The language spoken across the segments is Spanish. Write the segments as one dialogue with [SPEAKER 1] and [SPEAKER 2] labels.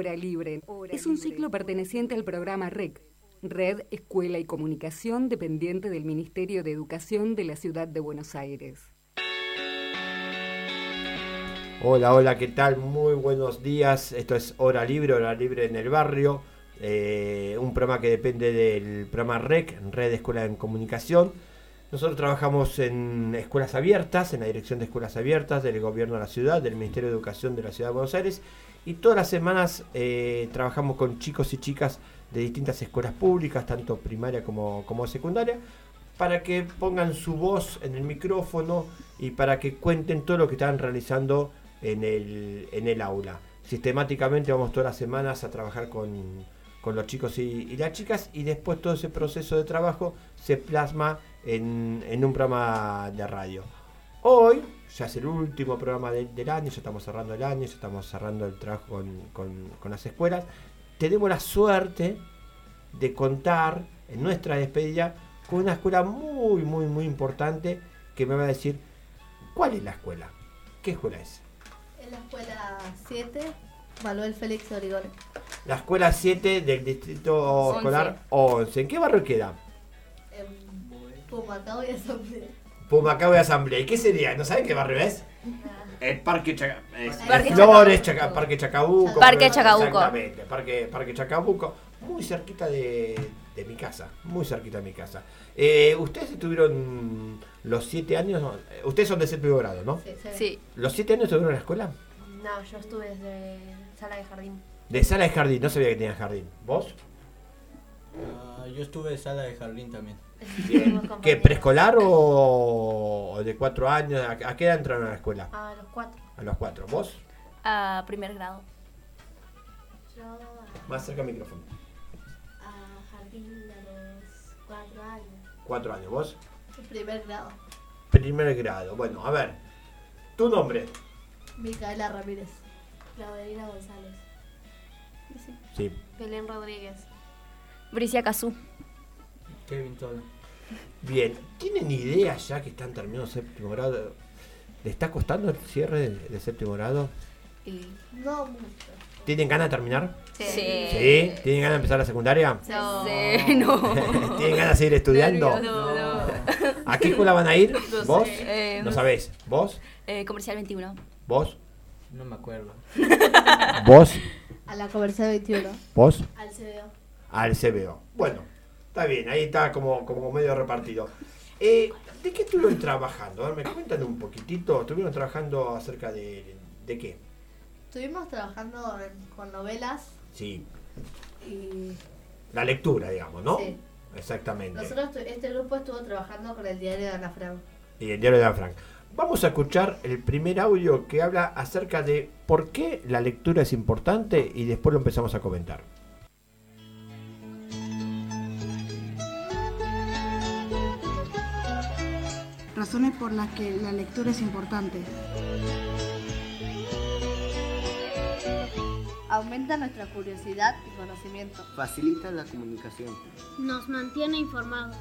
[SPEAKER 1] Hora Libre es un ciclo perteneciente al programa REC, Red, Escuela y Comunicación, dependiente del Ministerio de Educación de la Ciudad de Buenos Aires.
[SPEAKER 2] Hola, hola, ¿qué tal? Muy buenos días. Esto es Hora Libre en el barrio. Un programa que depende del programa REC, Red Escuela en Comunicación. Nosotros trabajamos en escuelas abiertas, en la Dirección de Escuelas Abiertas del Gobierno de la Ciudad, del Ministerio de Educación de la Ciudad de Buenos Aires. Y todas las semanas trabajamos con chicos y chicas de distintas escuelas públicas, tanto primaria como secundaria, para que pongan su voz en el micrófono y para que cuenten todo lo que están realizando en el aula. Sistemáticamente vamos todas las semanas a trabajar con los chicos y las chicas, y después todo ese proceso de trabajo se plasma en un programa de radio. Hoy ya es el último programa del año, ya estamos cerrando el año, ya estamos cerrando el trabajo con las escuelas. Tenemos la suerte de contar en nuestra despedida con una escuela muy, muy, muy importante que me va a decir cuál es la escuela. ¿Qué escuela es?
[SPEAKER 3] Es la escuela 7, Manuel Félix Origone.
[SPEAKER 2] La escuela 7 del distrito escolar 11. ¿En qué barrio queda?
[SPEAKER 3] En Pumacao y Asamblea.
[SPEAKER 2] Pumacao y Asamblea. ¿Y qué sería? ¿No saben qué barrio es? El Parque
[SPEAKER 3] Parque
[SPEAKER 2] Flores, Parque Chacabuco.
[SPEAKER 4] Parque Chacabuco.
[SPEAKER 2] Exactamente, Parque Chacabuco. Muy cerquita de mi casa. Muy cerquita de mi casa. Ustedes estuvieron los 7 años. Ustedes son de séptimo grado, ¿no?
[SPEAKER 4] Sí.
[SPEAKER 2] ¿Los 7 años estuvieron en la escuela?
[SPEAKER 3] No, yo estuve desde sala de jardín.
[SPEAKER 2] De sala de jardín, no sabía que tenía jardín. ¿Vos?
[SPEAKER 5] Yo estuve en sala de jardín también.
[SPEAKER 2] ¿Qué, preescolar o de 4 años? ¿A qué edad entraron a la escuela?
[SPEAKER 3] A los 4.
[SPEAKER 2] A los 4. ¿Vos?
[SPEAKER 4] A primer grado.
[SPEAKER 3] Yo
[SPEAKER 2] Más cerca del micrófono.
[SPEAKER 3] a jardín a los 4 años.
[SPEAKER 2] 4 años. ¿Vos?
[SPEAKER 3] Primer grado.
[SPEAKER 2] Primer grado. Bueno, a ver. ¿Tu nombre?
[SPEAKER 3] Micaela Ramírez. Claudelina González.
[SPEAKER 2] Sí.
[SPEAKER 3] Belén Rodríguez.
[SPEAKER 4] Bricia Cazú.
[SPEAKER 5] Kevin Tola.
[SPEAKER 2] Bien. ¿Tienen idea ya que están terminando séptimo grado? ¿Le está costando el cierre de séptimo grado?
[SPEAKER 3] No mucho.
[SPEAKER 2] ¿Tienen ganas de terminar?
[SPEAKER 4] Sí.
[SPEAKER 2] ¿Sí? ¿Tienen ganas de empezar la secundaria?
[SPEAKER 4] No. Sí, no.
[SPEAKER 2] ¿Tienen ganas de seguir estudiando?
[SPEAKER 4] No.
[SPEAKER 2] ¿A qué escuela van a ir?
[SPEAKER 4] No
[SPEAKER 2] ¿Vos?
[SPEAKER 4] sé.
[SPEAKER 2] ¿No sabés? ¿Vos?
[SPEAKER 4] Comercial 21.
[SPEAKER 2] ¿Vos?
[SPEAKER 5] No me acuerdo.
[SPEAKER 2] ¿Vos?
[SPEAKER 3] A la Comercial 21.
[SPEAKER 2] ¿Vos?
[SPEAKER 3] Al CBO.
[SPEAKER 2] Al CBO. Bueno, está bien, ahí está como medio repartido. ¿De qué estuvieron trabajando? A ver, me cuentan un poquitito. ¿Estuvieron trabajando acerca de qué?
[SPEAKER 3] Estuvimos trabajando con novelas
[SPEAKER 2] Sí,
[SPEAKER 3] y
[SPEAKER 2] la lectura, digamos, ¿no?
[SPEAKER 3] Sí.
[SPEAKER 2] Exactamente.
[SPEAKER 3] Nosotros, este grupo estuvo trabajando con el diario de Ana Frank.
[SPEAKER 2] Y el diario de Ana Frank. Vamos a escuchar el primer audio que habla acerca de por qué la lectura es importante y después lo empezamos a comentar.
[SPEAKER 6] Razones por las que la lectura es importante.
[SPEAKER 3] Aumenta nuestra curiosidad y conocimiento.
[SPEAKER 7] Facilita la comunicación.
[SPEAKER 8] Nos mantiene informados.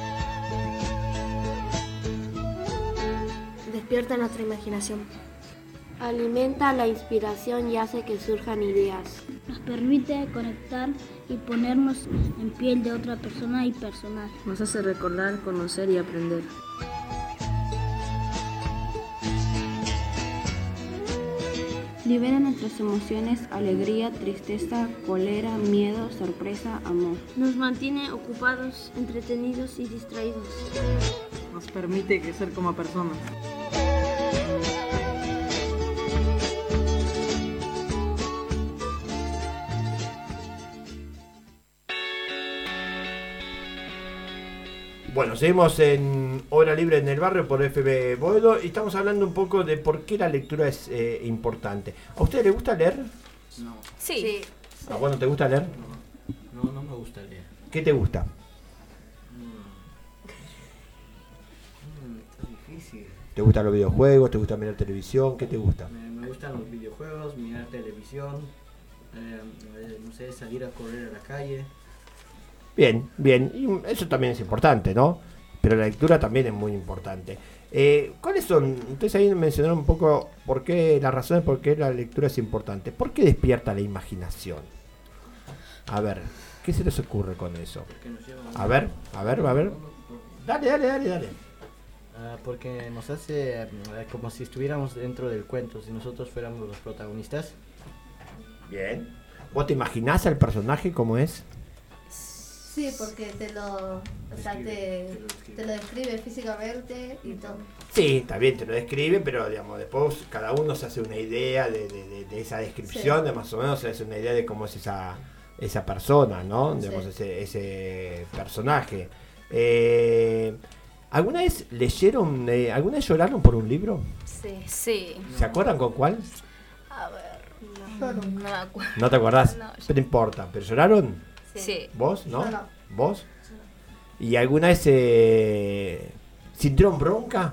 [SPEAKER 9] Despierta nuestra imaginación.
[SPEAKER 8] Alimenta la inspiración y hace que surjan ideas.
[SPEAKER 10] Nos permite conectar y ponernos en piel de otra persona y personal.
[SPEAKER 11] Nos hace recordar, conocer y aprender.
[SPEAKER 12] Libera nuestras emociones, alegría, tristeza, cólera, miedo, sorpresa, amor.
[SPEAKER 8] Nos mantiene ocupados, entretenidos y distraídos.
[SPEAKER 11] Nos permite crecer como personas.
[SPEAKER 2] Bueno, seguimos en Hora Libre en el barrio por FM Boedo y estamos hablando un poco de por qué la lectura es importante. ¿A usted le gusta leer?
[SPEAKER 5] No.
[SPEAKER 4] Sí.
[SPEAKER 2] ¿A vos no te gusta leer?
[SPEAKER 5] No me gusta leer.
[SPEAKER 2] ¿Qué te gusta?
[SPEAKER 5] Está difícil.
[SPEAKER 2] ¿Te gustan los videojuegos? ¿Te gusta mirar televisión? ¿Qué te gusta?
[SPEAKER 5] Me gustan los videojuegos, mirar televisión, no sé, salir a correr a la calle.
[SPEAKER 2] Bien, bien. Y eso también es importante, ¿no? pero la lectura también es muy importante. ¿Cuáles son? Ustedes ahí mencionaron un poco por qué, las razones por qué la lectura es importante. ¿Por qué despierta la imaginación? A ver, ¿qué se les ocurre con eso? A ver. Dale.
[SPEAKER 5] Porque nos hace como si estuviéramos dentro del cuento, si nosotros fuéramos los protagonistas.
[SPEAKER 2] Bien. ¿Vos te imaginás al personaje cómo es?
[SPEAKER 3] Sí, porque te lo describe físicamente y todo.
[SPEAKER 2] Sí, está bien, te lo describe, pero digamos, después cada uno se hace una idea de esa descripción, de más o menos se hace una idea de cómo es esa persona, ¿no? Digamos, ese personaje. ¿Alguna vez leyeron, alguna vez lloraron por un libro?
[SPEAKER 4] Sí.
[SPEAKER 2] ¿Se acuerdan con cuál?
[SPEAKER 4] A ver,
[SPEAKER 3] No
[SPEAKER 4] me acuerdo.
[SPEAKER 2] ¿No te acordás?
[SPEAKER 4] No,
[SPEAKER 2] no importa, ¿pero lloraron?
[SPEAKER 4] Sí.
[SPEAKER 2] ¿Vos? ¿No?
[SPEAKER 3] No.
[SPEAKER 2] ¿Vos? ¿Y alguna vez sintieron bronca?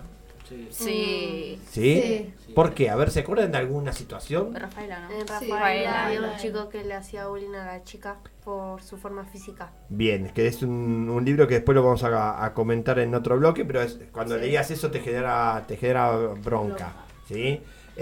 [SPEAKER 4] Sí.
[SPEAKER 2] ¿Sí? ¿Por qué? A ver, ¿se acuerdan de alguna situación?
[SPEAKER 4] Rafaela, ¿no?
[SPEAKER 8] En
[SPEAKER 3] Sí,
[SPEAKER 8] Rafaela había un
[SPEAKER 3] Rafaela.
[SPEAKER 8] chico que le hacía bullying a la chica por su forma física.
[SPEAKER 2] Bien, que es un libro que después lo vamos a comentar en otro bloque, pero cuando leías eso te genera bronca, ¿sí?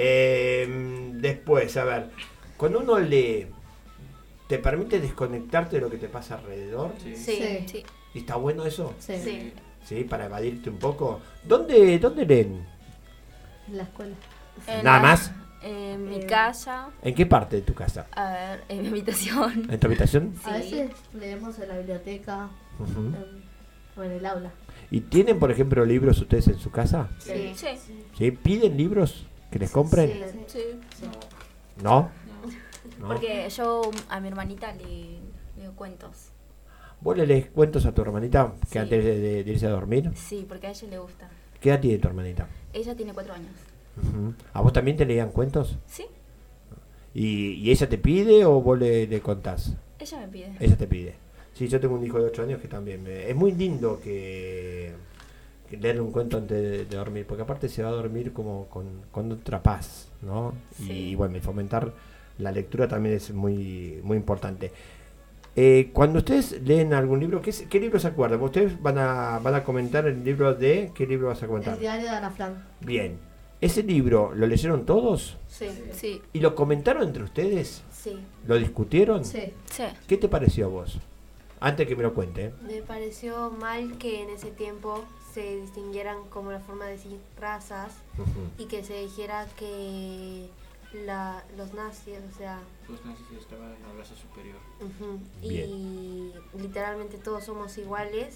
[SPEAKER 2] Después, a ver, cuando uno lee, ¿te permite desconectarte de lo que te pasa alrededor?
[SPEAKER 4] Sí.
[SPEAKER 2] ¿Y está bueno eso?
[SPEAKER 3] Sí.
[SPEAKER 2] ¿Sí? Para evadirte un poco. ¿Dónde leen?
[SPEAKER 3] En la escuela.
[SPEAKER 2] ¿Nada más?
[SPEAKER 4] En mi casa,
[SPEAKER 2] ¿En qué parte de tu casa?
[SPEAKER 4] a ver, en mi habitación.
[SPEAKER 2] ¿En tu habitación?
[SPEAKER 3] A veces leemos en la biblioteca
[SPEAKER 2] Ujú.
[SPEAKER 3] o en el aula.
[SPEAKER 2] ¿Y tienen, por ejemplo, libros ustedes en su casa?
[SPEAKER 4] Sí.
[SPEAKER 2] ¿Sí? ¿Piden libros que les compren?
[SPEAKER 4] Sí.
[SPEAKER 2] ¿No? ¿No?
[SPEAKER 4] Porque yo a mi hermanita le leo cuentos.
[SPEAKER 2] ¿Vos le lees cuentos a tu hermanita que
[SPEAKER 4] Sí.
[SPEAKER 2] antes de irse a dormir?
[SPEAKER 4] Sí, porque a ella le gusta.
[SPEAKER 2] ¿Qué edad tiene tu hermanita?
[SPEAKER 4] Ella tiene 4 años.
[SPEAKER 2] Ujú. ¿A vos también te leían cuentos?
[SPEAKER 4] Sí,
[SPEAKER 2] ¿Y ella te pide o vos le contás?
[SPEAKER 4] ella me pide.
[SPEAKER 2] Ella te pide. Sí, yo tengo un hijo de 8 años que también. Es muy lindo que leer un cuento antes de dormir, porque aparte se va a dormir como con otra paz, ¿no?
[SPEAKER 4] Sí.
[SPEAKER 2] Y bueno, y fomentar la lectura también es muy, muy importante. Cuando ustedes leen algún libro, ¿qué libro se acuerdan? Ustedes van a comentar el libro de... ¿Qué libro vas a comentar?
[SPEAKER 3] El diario de Ana Frank.
[SPEAKER 2] Bien. ¿Ese libro lo leyeron todos?
[SPEAKER 4] Sí.
[SPEAKER 2] ¿Y lo comentaron entre ustedes?
[SPEAKER 8] Sí.
[SPEAKER 2] ¿Lo discutieron?
[SPEAKER 3] Sí.
[SPEAKER 2] ¿Qué te pareció a vos? Antes que me lo cuente.
[SPEAKER 8] Me pareció mal que en ese tiempo se distinguieran como la forma de decir razas y que se dijera que los nazis, o sea...
[SPEAKER 5] Los nazis estaban en una raza superior.
[SPEAKER 8] Y literalmente todos somos iguales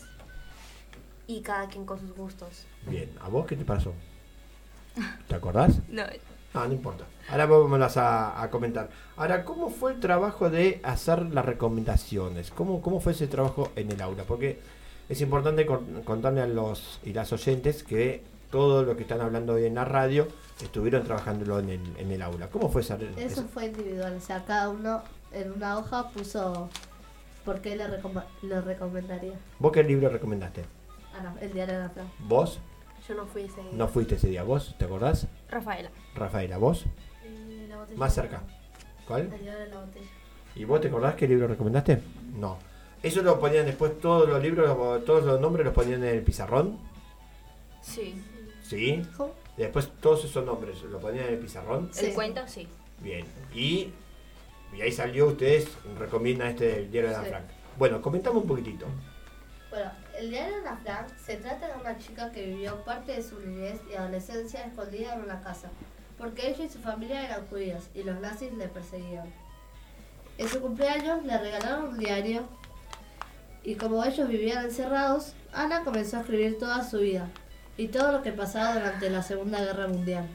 [SPEAKER 8] y cada quien con sus gustos.
[SPEAKER 2] Bien. ¿A vos qué te pasó? ¿Te acordás?
[SPEAKER 4] No.
[SPEAKER 2] No importa. Ahora vamos a comentar. Ahora, ¿cómo fue el trabajo de hacer las recomendaciones? ¿Cómo fue ese trabajo en el aula? Porque es importante contarle a los y las oyentes que todo lo que están hablando hoy en la radio estuvieron trabajándolo en el aula. ¿Cómo fue esa?
[SPEAKER 3] Eso fue individual. O sea, cada uno en una hoja puso por qué le recomendaría.
[SPEAKER 2] ¿Vos qué libro recomendaste?
[SPEAKER 3] El diario de Ana Frank.
[SPEAKER 2] ¿Vos?
[SPEAKER 8] Yo no fui ese día.
[SPEAKER 2] No fuiste ese día. ¿Vos? ¿Te acordás?
[SPEAKER 4] Rafaela.
[SPEAKER 2] Rafaela, ¿vos?
[SPEAKER 3] La botella.
[SPEAKER 2] Más cerca. ¿Cuál?
[SPEAKER 3] El diario de la botella.
[SPEAKER 2] ¿Y vos te acordás qué libro recomendaste? No. Eso lo ponían después, todos los libros, todos los nombres los ponían en el pizarrón.
[SPEAKER 4] Sí.
[SPEAKER 2] ¿Sí? Y después todos esos nombres los ponían en el pizarrón.
[SPEAKER 4] El cuento, sí.
[SPEAKER 2] Bien. Y ahí salió, ustedes recomiendan el diario de Ana Frank. Bueno, comentamos un poquitito.
[SPEAKER 3] Bueno, el diario de Ana Frank se trata de una chica que vivió parte de su niñez y adolescencia escondida en una casa, porque ella y su familia eran judíos y los nazis le perseguían. En su cumpleaños le regalaron un diario y como ellos vivían encerrados, Ana comenzó a escribir toda su vida y todo lo que pasaba durante la Segunda Guerra Mundial.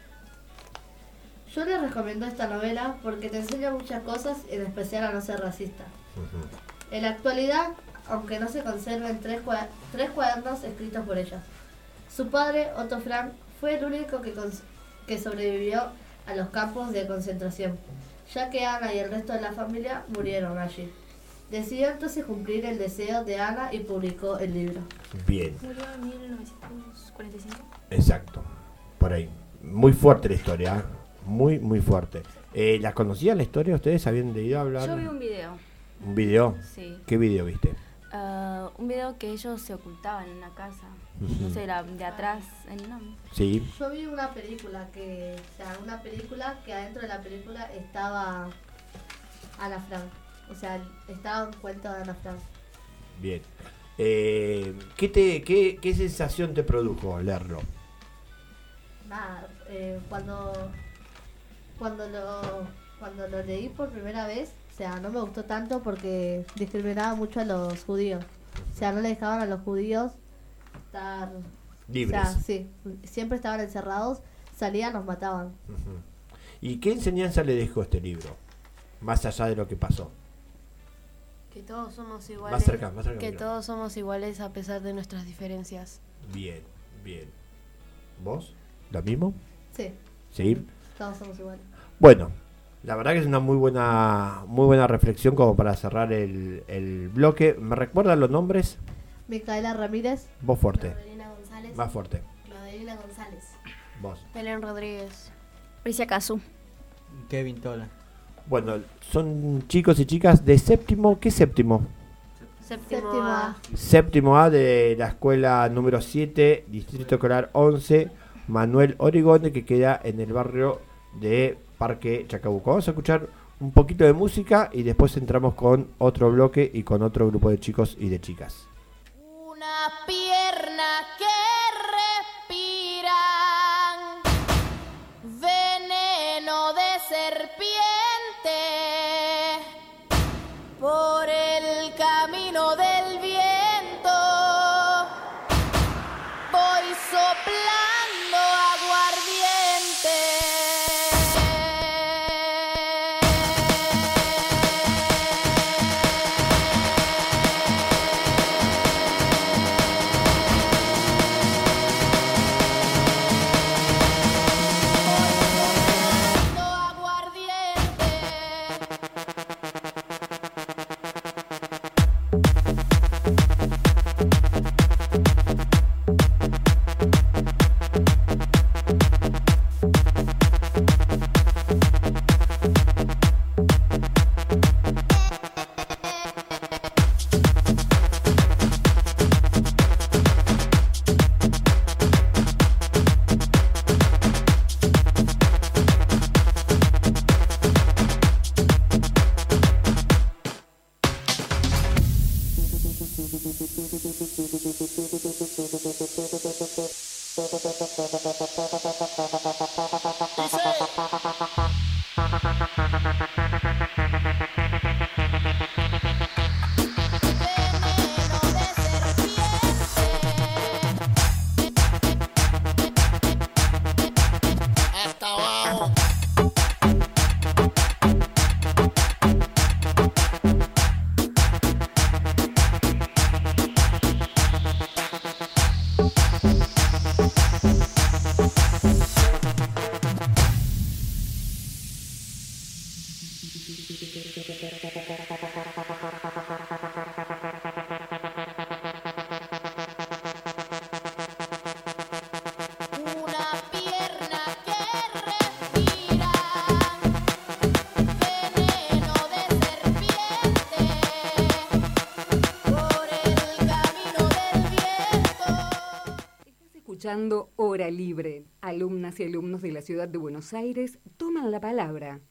[SPEAKER 3] Yo les recomiendo esta novela porque te enseña muchas cosas, en especial a no ser racista. En la actualidad, aunque no se conserven tres cuadernos escritos por ella. Su padre, Otto Frank, fue el único que sobrevivió a los campos de concentración, ya que Ana y el resto de la familia murieron allí. Decidió entonces cumplir el deseo de Ana y publicó el libro.
[SPEAKER 2] Bien.
[SPEAKER 4] Murió en 1945.
[SPEAKER 2] Exacto. Por ahí. Muy fuerte la historia. ¿Eh? Muy, muy fuerte. ¿La conocían la historia? ¿Ustedes habían leído hablar?
[SPEAKER 4] Yo vi un video.
[SPEAKER 2] ¿Un video?
[SPEAKER 4] Sí.
[SPEAKER 2] ¿Qué video viste?
[SPEAKER 4] Un video que ellos se ocultaban en una casa. No sé, de atrás.
[SPEAKER 2] Sí.
[SPEAKER 3] Yo vi una película que adentro de la película estaba Ana Frank. O sea, estaba un cuento de Ana Frank.
[SPEAKER 2] Bien. ¿Qué sensación te produjo leerlo?
[SPEAKER 3] Nada, cuando lo leí por primera vez, o sea, no me gustó tanto porque discriminaba mucho a los judíos. O sea, no le dejaban a los judíos estar
[SPEAKER 2] libres.
[SPEAKER 3] O sea, sí, siempre estaban encerrados, salían, los mataban.
[SPEAKER 2] Uh-huh. ¿Y qué enseñanza le dejó este libro? Más allá de lo que pasó.
[SPEAKER 8] Que todos somos iguales.
[SPEAKER 2] Más cerca,
[SPEAKER 8] que todos somos iguales a pesar de nuestras diferencias.
[SPEAKER 2] Bien. ¿Vos? ¿Lo mismo?
[SPEAKER 3] Sí.
[SPEAKER 2] ¿Sí?
[SPEAKER 3] Todos somos iguales.
[SPEAKER 2] Bueno, la verdad que es una muy buena reflexión como para cerrar el bloque. ¿Me recuerdan los nombres?
[SPEAKER 3] Micaela Ramírez.
[SPEAKER 2] Vos fuerte.
[SPEAKER 8] Claudelina González.
[SPEAKER 2] Más fuerte.
[SPEAKER 8] Claudelina González.
[SPEAKER 2] Vos.
[SPEAKER 8] Belén Rodríguez.
[SPEAKER 4] Priscia Casu.
[SPEAKER 5] Kevin Tola.
[SPEAKER 2] Bueno, son chicos y chicas de séptimo. ¿Qué séptimo?
[SPEAKER 8] Séptimo A.
[SPEAKER 2] Séptimo A de la escuela número 7, Distrito Escolar 11, Manuel Origone, que queda en el barrio de Parque Chacabuco. Vamos a escuchar un poquito de música y después entramos con otro bloque y con otro grupo de chicos y de chicas.
[SPEAKER 9] Una pierna que respiran veneno de serpiente por el camino del viento voy soplando aguardiente.
[SPEAKER 1] Escuchando Hora Libre. Alumnas y alumnos de la ciudad de Buenos Aires toman la palabra.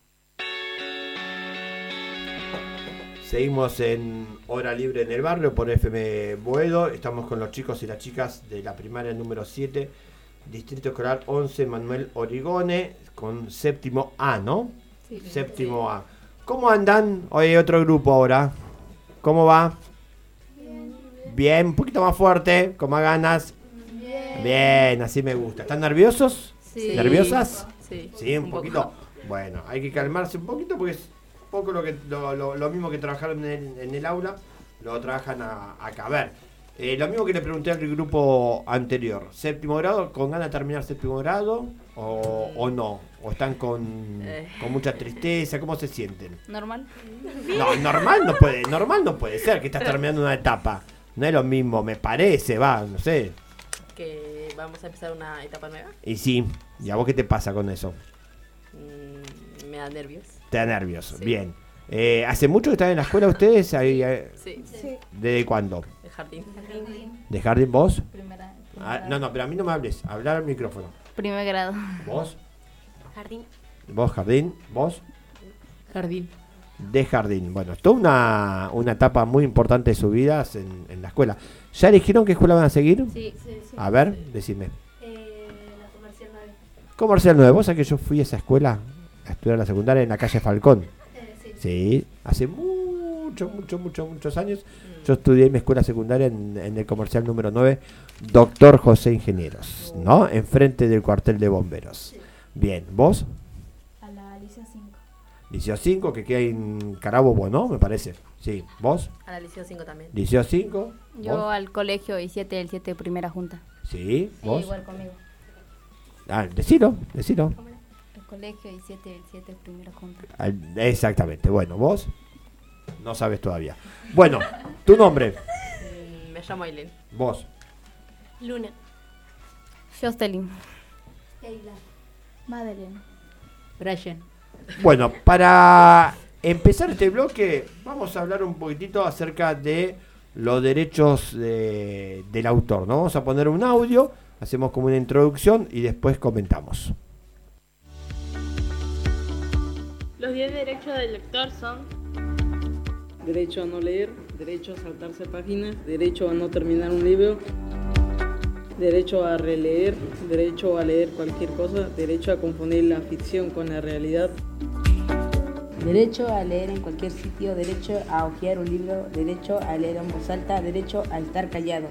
[SPEAKER 2] Seguimos en Hora Libre en el Barrio por FM Boedo. Estamos con los chicos y las chicas de la primaria número 7, Distrito Escolar 11, Manuel Origone, con séptimo A, ¿no?
[SPEAKER 3] Sí.
[SPEAKER 2] Séptimo A. ¿Cómo andan? Hoy otro grupo ahora. ¿Cómo va? Bien, un poquito más fuerte, con más ganas. Bien, así me gusta. ¿Están nerviosos?
[SPEAKER 3] Sí.
[SPEAKER 2] ¿Nerviosas?
[SPEAKER 11] Sí.
[SPEAKER 2] Sí, un poquito. Bueno, hay que calmarse un poquito porque es un poco lo mismo que trabajaron en el aula, lo trabajan acá. A ver, lo mismo que le pregunté al grupo anterior. ¿Séptimo grado? ¿Con ganas de terminar séptimo grado? ¿O no? ¿O están con mucha tristeza? ¿Cómo se sienten?
[SPEAKER 4] ¿Normal?
[SPEAKER 2] No, normal no puede ser que estás terminando una etapa. No es lo mismo, me parece, no sé.
[SPEAKER 11] Que vamos a empezar una etapa nueva.
[SPEAKER 2] Y sí, ¿y a vos qué te pasa con eso?
[SPEAKER 11] Me da nervios.
[SPEAKER 2] Te da nervios,
[SPEAKER 11] Sí.
[SPEAKER 2] bien. ¿Hace mucho que están en la escuela ustedes?
[SPEAKER 11] Sí.
[SPEAKER 2] ¿Desde cuándo?
[SPEAKER 11] El jardín.
[SPEAKER 2] ¿De jardín vos?
[SPEAKER 4] Primera.
[SPEAKER 2] No, pero a mí no me hables. Hablar al micrófono.
[SPEAKER 4] Primer grado.
[SPEAKER 2] ¿Vos?
[SPEAKER 8] Jardín.
[SPEAKER 2] ¿Vos jardín? ¿Vos?
[SPEAKER 11] Jardín.
[SPEAKER 2] De jardín. Bueno, es toda una etapa muy importante de sus vidas en la escuela. ¿Ya eligieron qué escuela van a seguir?
[SPEAKER 3] Sí.
[SPEAKER 2] A ver, decime.
[SPEAKER 3] La comercial 9.
[SPEAKER 2] Comercial 9. ¿Vos sabés que yo fui a esa escuela a estudiar la secundaria en la calle Falcón? Sí, hace muchos años. Yo estudié mi escuela secundaria en el comercial número 9, Doctor José Ingenieros, ¿no? Enfrente del cuartel de bomberos. Bien, ¿vos?
[SPEAKER 10] A la Liceo 5.
[SPEAKER 2] Liceo 5, que queda en Carabobo, ¿no? Me parece. Sí, ¿vos?
[SPEAKER 11] A la Liceo 5 también.
[SPEAKER 2] Liceo 5.
[SPEAKER 4] Yo
[SPEAKER 2] ¿vos?
[SPEAKER 4] al colegio I7 del 7 primera junta.
[SPEAKER 2] Sí, ¿vos?
[SPEAKER 4] Igual conmigo.
[SPEAKER 2] Decilo.
[SPEAKER 4] El colegio I7 del 7 primera junta.
[SPEAKER 2] Exactamente. Bueno, ¿vos? No sabes todavía. Bueno, tu nombre.
[SPEAKER 11] Me llamo Aileen.
[SPEAKER 2] Vos.
[SPEAKER 8] Luna.
[SPEAKER 4] Jocelyn.
[SPEAKER 3] Keila.
[SPEAKER 10] Madeleine.
[SPEAKER 11] Brian.
[SPEAKER 2] Bueno, para empezar este bloque, vamos a hablar un poquitito acerca de los derechos del autor, ¿no? Vamos a poner un audio, hacemos como una introducción y después comentamos.
[SPEAKER 13] Los 10 derechos del lector son:
[SPEAKER 14] derecho a no leer, derecho a saltarse páginas, derecho a no terminar un libro, derecho a releer, derecho a leer cualquier cosa, derecho a confundir la ficción con la realidad.
[SPEAKER 15] Derecho a leer en cualquier sitio, derecho a hojear un libro, derecho a leer en voz alta, derecho a estar callado.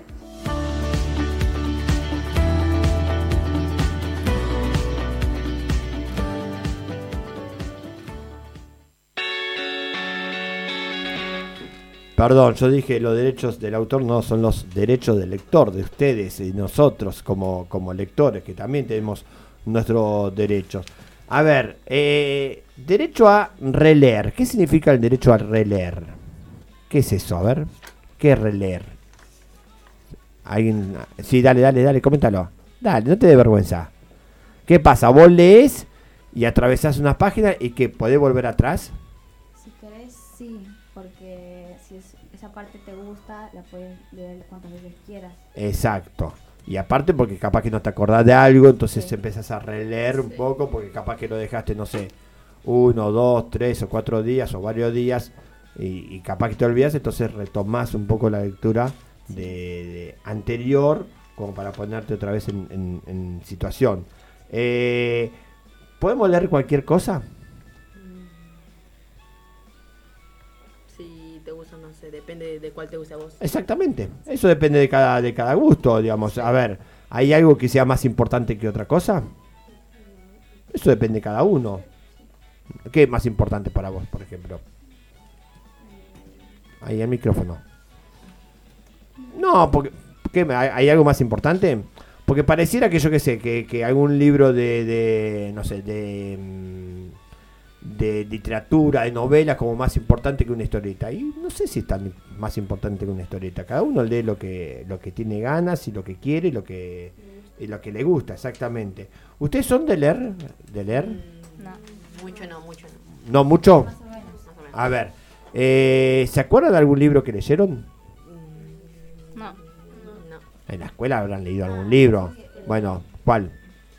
[SPEAKER 2] Perdón, yo dije los derechos del autor, no, son los derechos del lector, de ustedes y nosotros como lectores, que también tenemos nuestros derechos. A ver, derecho a releer. ¿Qué significa el derecho a releer? ¿Qué es eso? A ver, ¿qué es releer? ¿Alguien? Sí, dale, coméntalo. Dale, no te dé vergüenza. ¿Qué pasa? Vos lees y atravesás unas páginas y que podés volver atrás.
[SPEAKER 12] Si querés, sí, porque si esa parte te gusta, la puedes leer cuantas veces quieras.
[SPEAKER 2] Exacto. Y aparte porque capaz que no te acordás de algo, entonces empezás a releer un poco, porque capaz que lo dejaste, no sé, 1, 2, 3 o 4 días o varios días, y capaz que te olvidas, entonces retomás un poco la lectura de anterior, como para ponerte otra vez en situación. ¿Podemos leer cualquier cosa?
[SPEAKER 11] Si te gusta, no sé, depende de cuál te guste a vos.
[SPEAKER 2] Exactamente, eso depende de cada gusto, digamos. A ver, ¿hay algo que sea más importante que otra cosa? Eso depende de cada uno. ¿Qué es más importante para vos, por ejemplo? Ahí el micrófono. No, porque ¿hay algo más importante? Porque pareciera que yo qué sé, que algún libro no sé, de literatura, de novelas, como más importante que una historieta. Y no sé si es tan más importante que una historieta. Cada uno lee lo que tiene ganas y lo que quiere y lo que le gusta, exactamente. ¿Ustedes son de leer?
[SPEAKER 11] No, mucho no.
[SPEAKER 2] ¿No mucho?
[SPEAKER 11] Más o menos.
[SPEAKER 2] A ver, ¿se acuerdan de algún libro que leyeron?
[SPEAKER 4] No.
[SPEAKER 2] En la escuela habrán leído algún libro. Bueno, ¿cuál?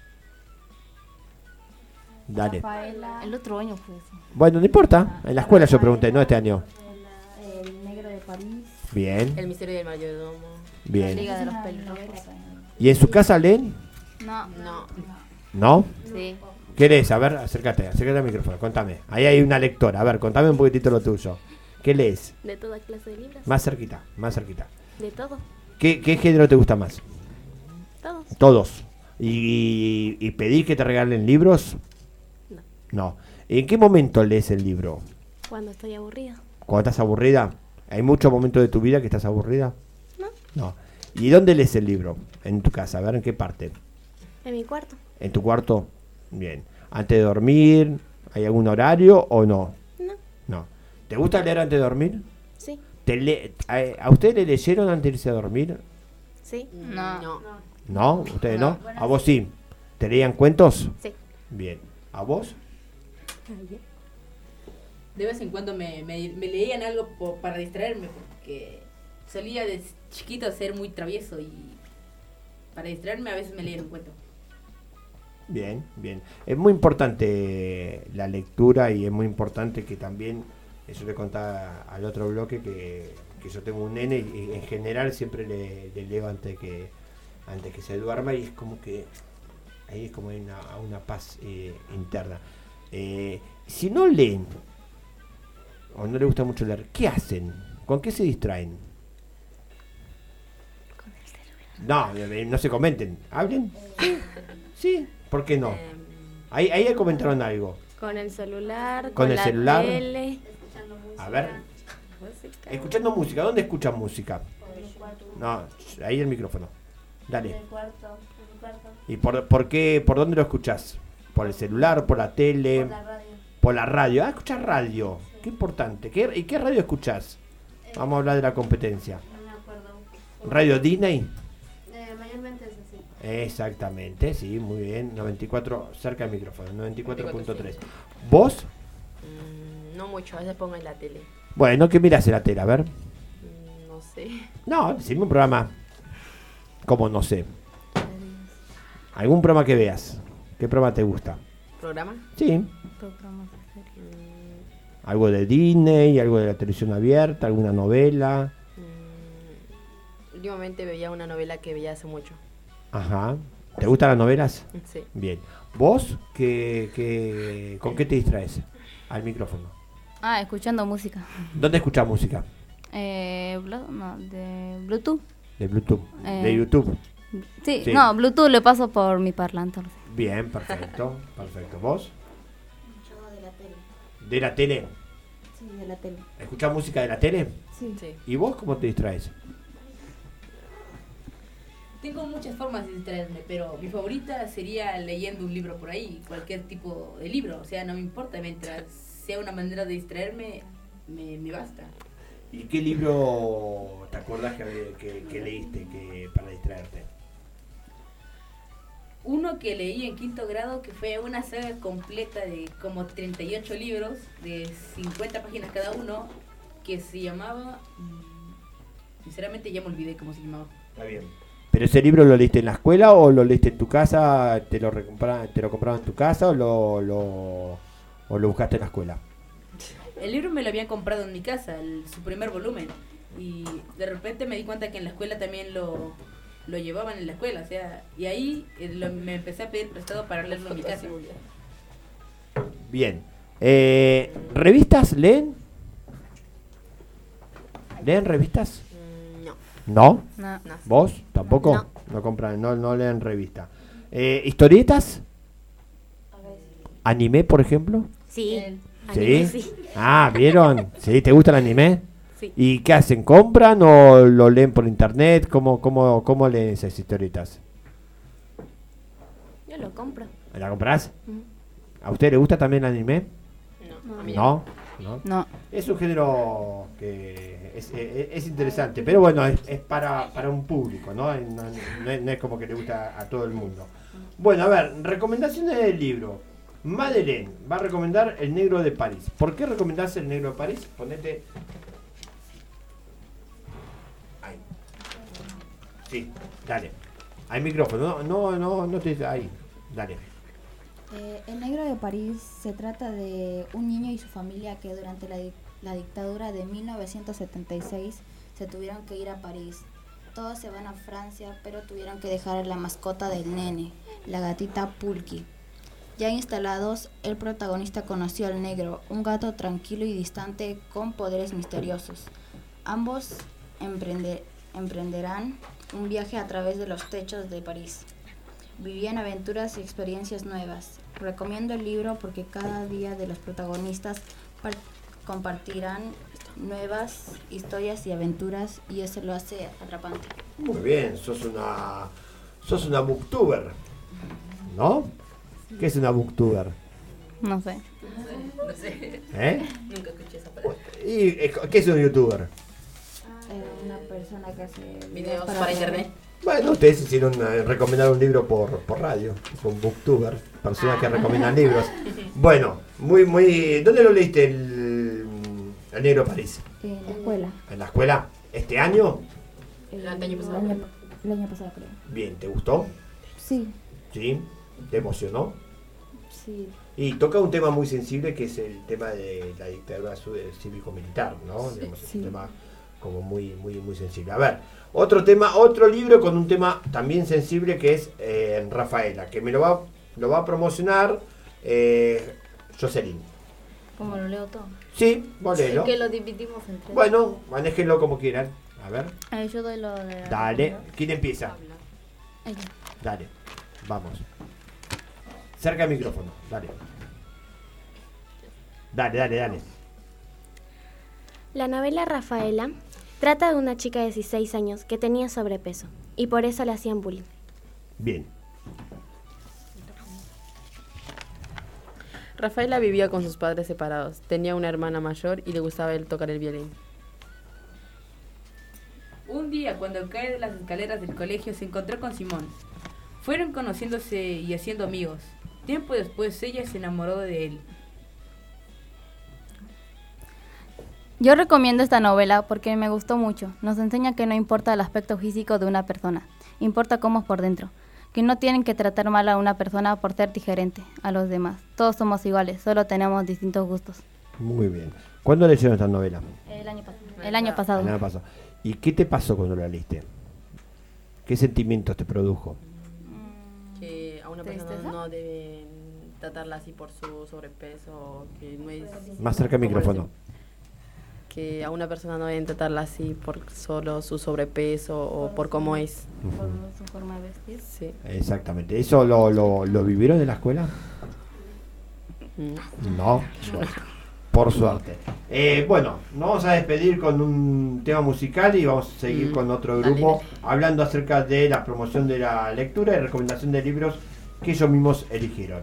[SPEAKER 2] Dale.
[SPEAKER 4] Rafaela. El otro año fue eso.
[SPEAKER 2] Bueno, no importa. En la escuela yo pregunté, no este año.
[SPEAKER 12] El negro de París.
[SPEAKER 2] Bien.
[SPEAKER 11] El misterio del mayordomo.
[SPEAKER 2] Bien.
[SPEAKER 4] La Liga de los Pelirrojos.
[SPEAKER 2] ¿Y en su casa leen?
[SPEAKER 4] No.
[SPEAKER 2] ¿No?
[SPEAKER 4] Sí.
[SPEAKER 2] ¿Qué lees? A ver, acércate al micrófono, contame. Ahí hay una lectora. A ver, contame un poquitito lo tuyo. ¿Qué lees?
[SPEAKER 8] De toda clase de libros.
[SPEAKER 2] Más cerquita.
[SPEAKER 8] De todo.
[SPEAKER 2] ¿Qué género te gusta más?
[SPEAKER 8] Todos.
[SPEAKER 2] Todos. ¿Y pedís que te regalen libros? No. ¿En qué momento lees el libro?
[SPEAKER 8] Cuando estoy aburrida.
[SPEAKER 2] ¿Cuando estás aburrida? ¿Hay muchos momentos de tu vida que estás aburrida?
[SPEAKER 8] No.
[SPEAKER 2] ¿Y dónde lees el libro? En tu casa, a ver, ¿en qué parte?
[SPEAKER 8] En mi cuarto.
[SPEAKER 2] ¿En tu cuarto? Bien. ¿Antes de dormir? ¿Hay algún horario o no? No. ¿Te gusta leer antes de dormir?
[SPEAKER 8] Sí.
[SPEAKER 2] ¿A ustedes le leyeron antes de irse a dormir?
[SPEAKER 8] Sí.
[SPEAKER 11] No.
[SPEAKER 2] ¿No? ¿Ustedes no? ¿A vos sí? ¿Te leían cuentos?
[SPEAKER 8] Sí.
[SPEAKER 2] Bien. ¿A vos?
[SPEAKER 16] de vez en cuando me leían algo para distraerme, porque solía de chiquito ser muy travieso y para distraerme a veces me leían un cuento.
[SPEAKER 2] Bien, bien. Es muy importante la lectura y es muy importante que también, eso le contaba al otro bloque, que yo tengo un nene y en general siempre le leo antes que se duerma, y es como que ahí es como hay una paz interna. Si no leen o no les gusta mucho leer, ¿qué hacen? ¿Con qué se distraen? No se comenten. ¿Hablen? Sí. ¿Por qué no? Ahí comentaron algo.
[SPEAKER 8] Con el celular,
[SPEAKER 2] con el
[SPEAKER 8] la
[SPEAKER 2] celular.
[SPEAKER 8] Tele.
[SPEAKER 2] A ver. Escuchando música. ¿Dónde escuchan música? No, ahí el micrófono. Dale. ¿Y por qué? ¿Por dónde lo escuchás? ¿Por el celular? ¿Por la tele?
[SPEAKER 3] Por la radio.
[SPEAKER 2] Por la radio. Escuchás radio. Qué importante. ¿Y qué radio escuchás? Vamos a hablar de la competencia.
[SPEAKER 3] No me acuerdo.
[SPEAKER 2] ¿Radio Disney?
[SPEAKER 3] Mayormente es así.
[SPEAKER 2] Exactamente, sí, muy bien. 94, cerca del micrófono, 94.3. ¿Vos?
[SPEAKER 11] No mucho, a veces pongo en la tele.
[SPEAKER 2] Bueno, ¿qué mirás en la tele? A ver.
[SPEAKER 11] No sé.
[SPEAKER 2] No, decime un programa. ¿Cómo no sé? ¿Algún programa que veas? ¿Qué programa te gusta?
[SPEAKER 11] ¿Programa?
[SPEAKER 2] Sí. ¿Algo de Disney? ¿Algo de la televisión abierta? ¿Alguna novela?
[SPEAKER 11] Últimamente veía una novela que veía hace mucho.
[SPEAKER 2] Ajá. ¿Te gustan las novelas?
[SPEAKER 11] Sí.
[SPEAKER 2] Bien. ¿Vos con qué te distraes? Al micrófono.
[SPEAKER 4] Escuchando música.
[SPEAKER 2] ¿Dónde escuchás música?
[SPEAKER 4] De Bluetooth.
[SPEAKER 2] De Bluetooth. De YouTube.
[SPEAKER 4] Sí, no, Bluetooth le paso por mi parlante.
[SPEAKER 2] Bien, perfecto. ¿Vos?
[SPEAKER 12] Yo de la tele.
[SPEAKER 2] ¿De la tele?
[SPEAKER 12] Sí, de la tele.
[SPEAKER 2] ¿Escuchás música de la tele?
[SPEAKER 12] Sí.
[SPEAKER 2] ¿Y vos cómo te distraes?
[SPEAKER 16] Tengo muchas formas de distraerme, pero mi favorita sería leyendo un libro por ahí, cualquier tipo de libro. O sea, no me importa, mientras sea una manera de distraerme, me basta.
[SPEAKER 2] ¿Y qué libro te acuerdas que leíste para distraerte?
[SPEAKER 16] Uno que leí en 5º grado, que fue una saga completa de como 38 libros, de 50 páginas cada uno, que se llamaba... Sinceramente ya me olvidé cómo se llamaba.
[SPEAKER 2] Está bien. ¿Pero ese libro lo leíste en la escuela o lo leíste en tu casa? ¿Te lo compraban en tu casa o lo buscaste en la escuela?
[SPEAKER 16] El libro me lo habían comprado en mi casa, su primer volumen. Y de repente me di cuenta que en la escuela también lo llevaban en la escuela. O sea, y ahí me empecé a pedir prestado para leerlo en mi casa.
[SPEAKER 2] Bien. ¿Revistas leen? ¿Leen revistas? ¿No?
[SPEAKER 4] No.
[SPEAKER 2] ¿Vos? ¿Tampoco? No compran, no leen revista. ¿Historietas? ¿Anime, por ejemplo?
[SPEAKER 8] Sí.
[SPEAKER 2] ¿Sí?
[SPEAKER 8] Sí.
[SPEAKER 2] Ah, ¿vieron? ¿Sí? ¿Te gusta el anime?
[SPEAKER 8] Sí.
[SPEAKER 2] ¿Y qué hacen? ¿Compran o lo leen por internet? ¿Cómo leen esas historietas?
[SPEAKER 8] Yo lo compro.
[SPEAKER 2] ¿La comprás? ¿A usted le gusta también el anime?
[SPEAKER 8] No.
[SPEAKER 2] ¿No? Es un género que es interesante, pero bueno, es para un público, ¿no? No es como que le gusta a todo el mundo. Bueno, a ver, recomendaciones del libro. Madeleine va a recomendar El Negro de París. ¿Por qué recomendás El Negro de París? Ponete... Ahí. Sí, dale. Hay micrófono, no te... Ahí, dale.
[SPEAKER 12] El Negro de París se trata de un niño y su familia que durante la dictadura de 1976 se tuvieron que ir a París. Todos se van a Francia, pero tuvieron que dejar a la mascota del nene, la gatita Pulky. Ya instalados, el protagonista conoció al negro, un gato tranquilo y distante con poderes misteriosos. Ambos emprenderán un viaje a través de los techos de París. Vivían aventuras y experiencias nuevas. Recomiendo el libro porque cada día de los protagonistas compartirán nuevas historias y aventuras y eso lo hace atrapante.
[SPEAKER 2] Muy bien, sos una booktuber, ¿no? ¿Qué es una booktuber?
[SPEAKER 4] No sé.
[SPEAKER 16] No sé. Nunca escuché esa palabra.
[SPEAKER 2] ¿Y qué es un youtuber?
[SPEAKER 12] Una persona que hace
[SPEAKER 16] videos para internet.
[SPEAKER 2] Bueno, ustedes hicieron recomendar un libro por radio, son booktuber, personas que recomiendan libros. Bueno, muy, ¿dónde lo leíste El Negro de París.
[SPEAKER 12] En la escuela.
[SPEAKER 2] ¿En la escuela? ¿Este año?
[SPEAKER 12] El año pasado creo.
[SPEAKER 2] Bien, ¿te gustó?
[SPEAKER 12] Sí.
[SPEAKER 2] ¿Sí? ¿Te emocionó?
[SPEAKER 12] Sí.
[SPEAKER 2] Y toca un tema muy sensible que es el tema de la dictadura cívico-militar, ¿no?
[SPEAKER 12] Sí.
[SPEAKER 2] Digamos, es un tema como muy sensible. A ver, otro tema, otro libro con un tema también sensible que es Rafaela, que me lo va a promocionar Jocelyn.
[SPEAKER 4] ¿Cómo lo leo todo?
[SPEAKER 2] Sí, vos léelo.
[SPEAKER 4] Que lo dividimos en tres.
[SPEAKER 2] Bueno, manéjenlo como quieran. A ver.
[SPEAKER 4] Yo doy lo de...
[SPEAKER 2] Dale. ¿Quién empieza?
[SPEAKER 4] Ella.
[SPEAKER 2] Dale. Vamos. Cerca el micrófono. Dale. Dale.
[SPEAKER 17] La novela Rafaela trata de una chica de 16 años que tenía sobrepeso y por eso le hacían bullying.
[SPEAKER 2] Bien.
[SPEAKER 11] Rafaela vivía con sus padres separados. Tenía una hermana mayor y le gustaba él tocar el violín.
[SPEAKER 16] Un día, cuando cae de las escaleras del colegio, se encontró con Simón. Fueron conociéndose y haciendo amigos. Tiempo después, ella se enamoró de él.
[SPEAKER 18] Yo recomiendo esta novela porque me gustó mucho. Nos enseña que no importa el aspecto físico de una persona, importa cómo es por dentro. Que no tienen que tratar mal a una persona por ser diferente a los demás. Todos somos iguales, solo tenemos distintos gustos.
[SPEAKER 2] Muy bien. ¿Cuándo leyeron esta novela?
[SPEAKER 18] El año pasado. El año pasado.
[SPEAKER 2] ¿Y qué te pasó cuando la leíste? ¿Qué sentimientos te produjo?
[SPEAKER 11] Que a una persona no debe tratarla así por su sobrepeso, que no es...
[SPEAKER 2] Más cerca el micrófono.
[SPEAKER 11] Que a una persona no deben tratarla así por solo su sobrepeso o por cómo es.
[SPEAKER 18] Por su forma de vestir.
[SPEAKER 11] Sí.
[SPEAKER 2] Exactamente. ¿Eso lo vivieron en la escuela? No. Por suerte. Bueno, nos vamos a despedir con un tema musical y vamos a seguir con otro grupo hablando acerca de la promoción de la lectura y recomendación de libros que ellos mismos eligieron.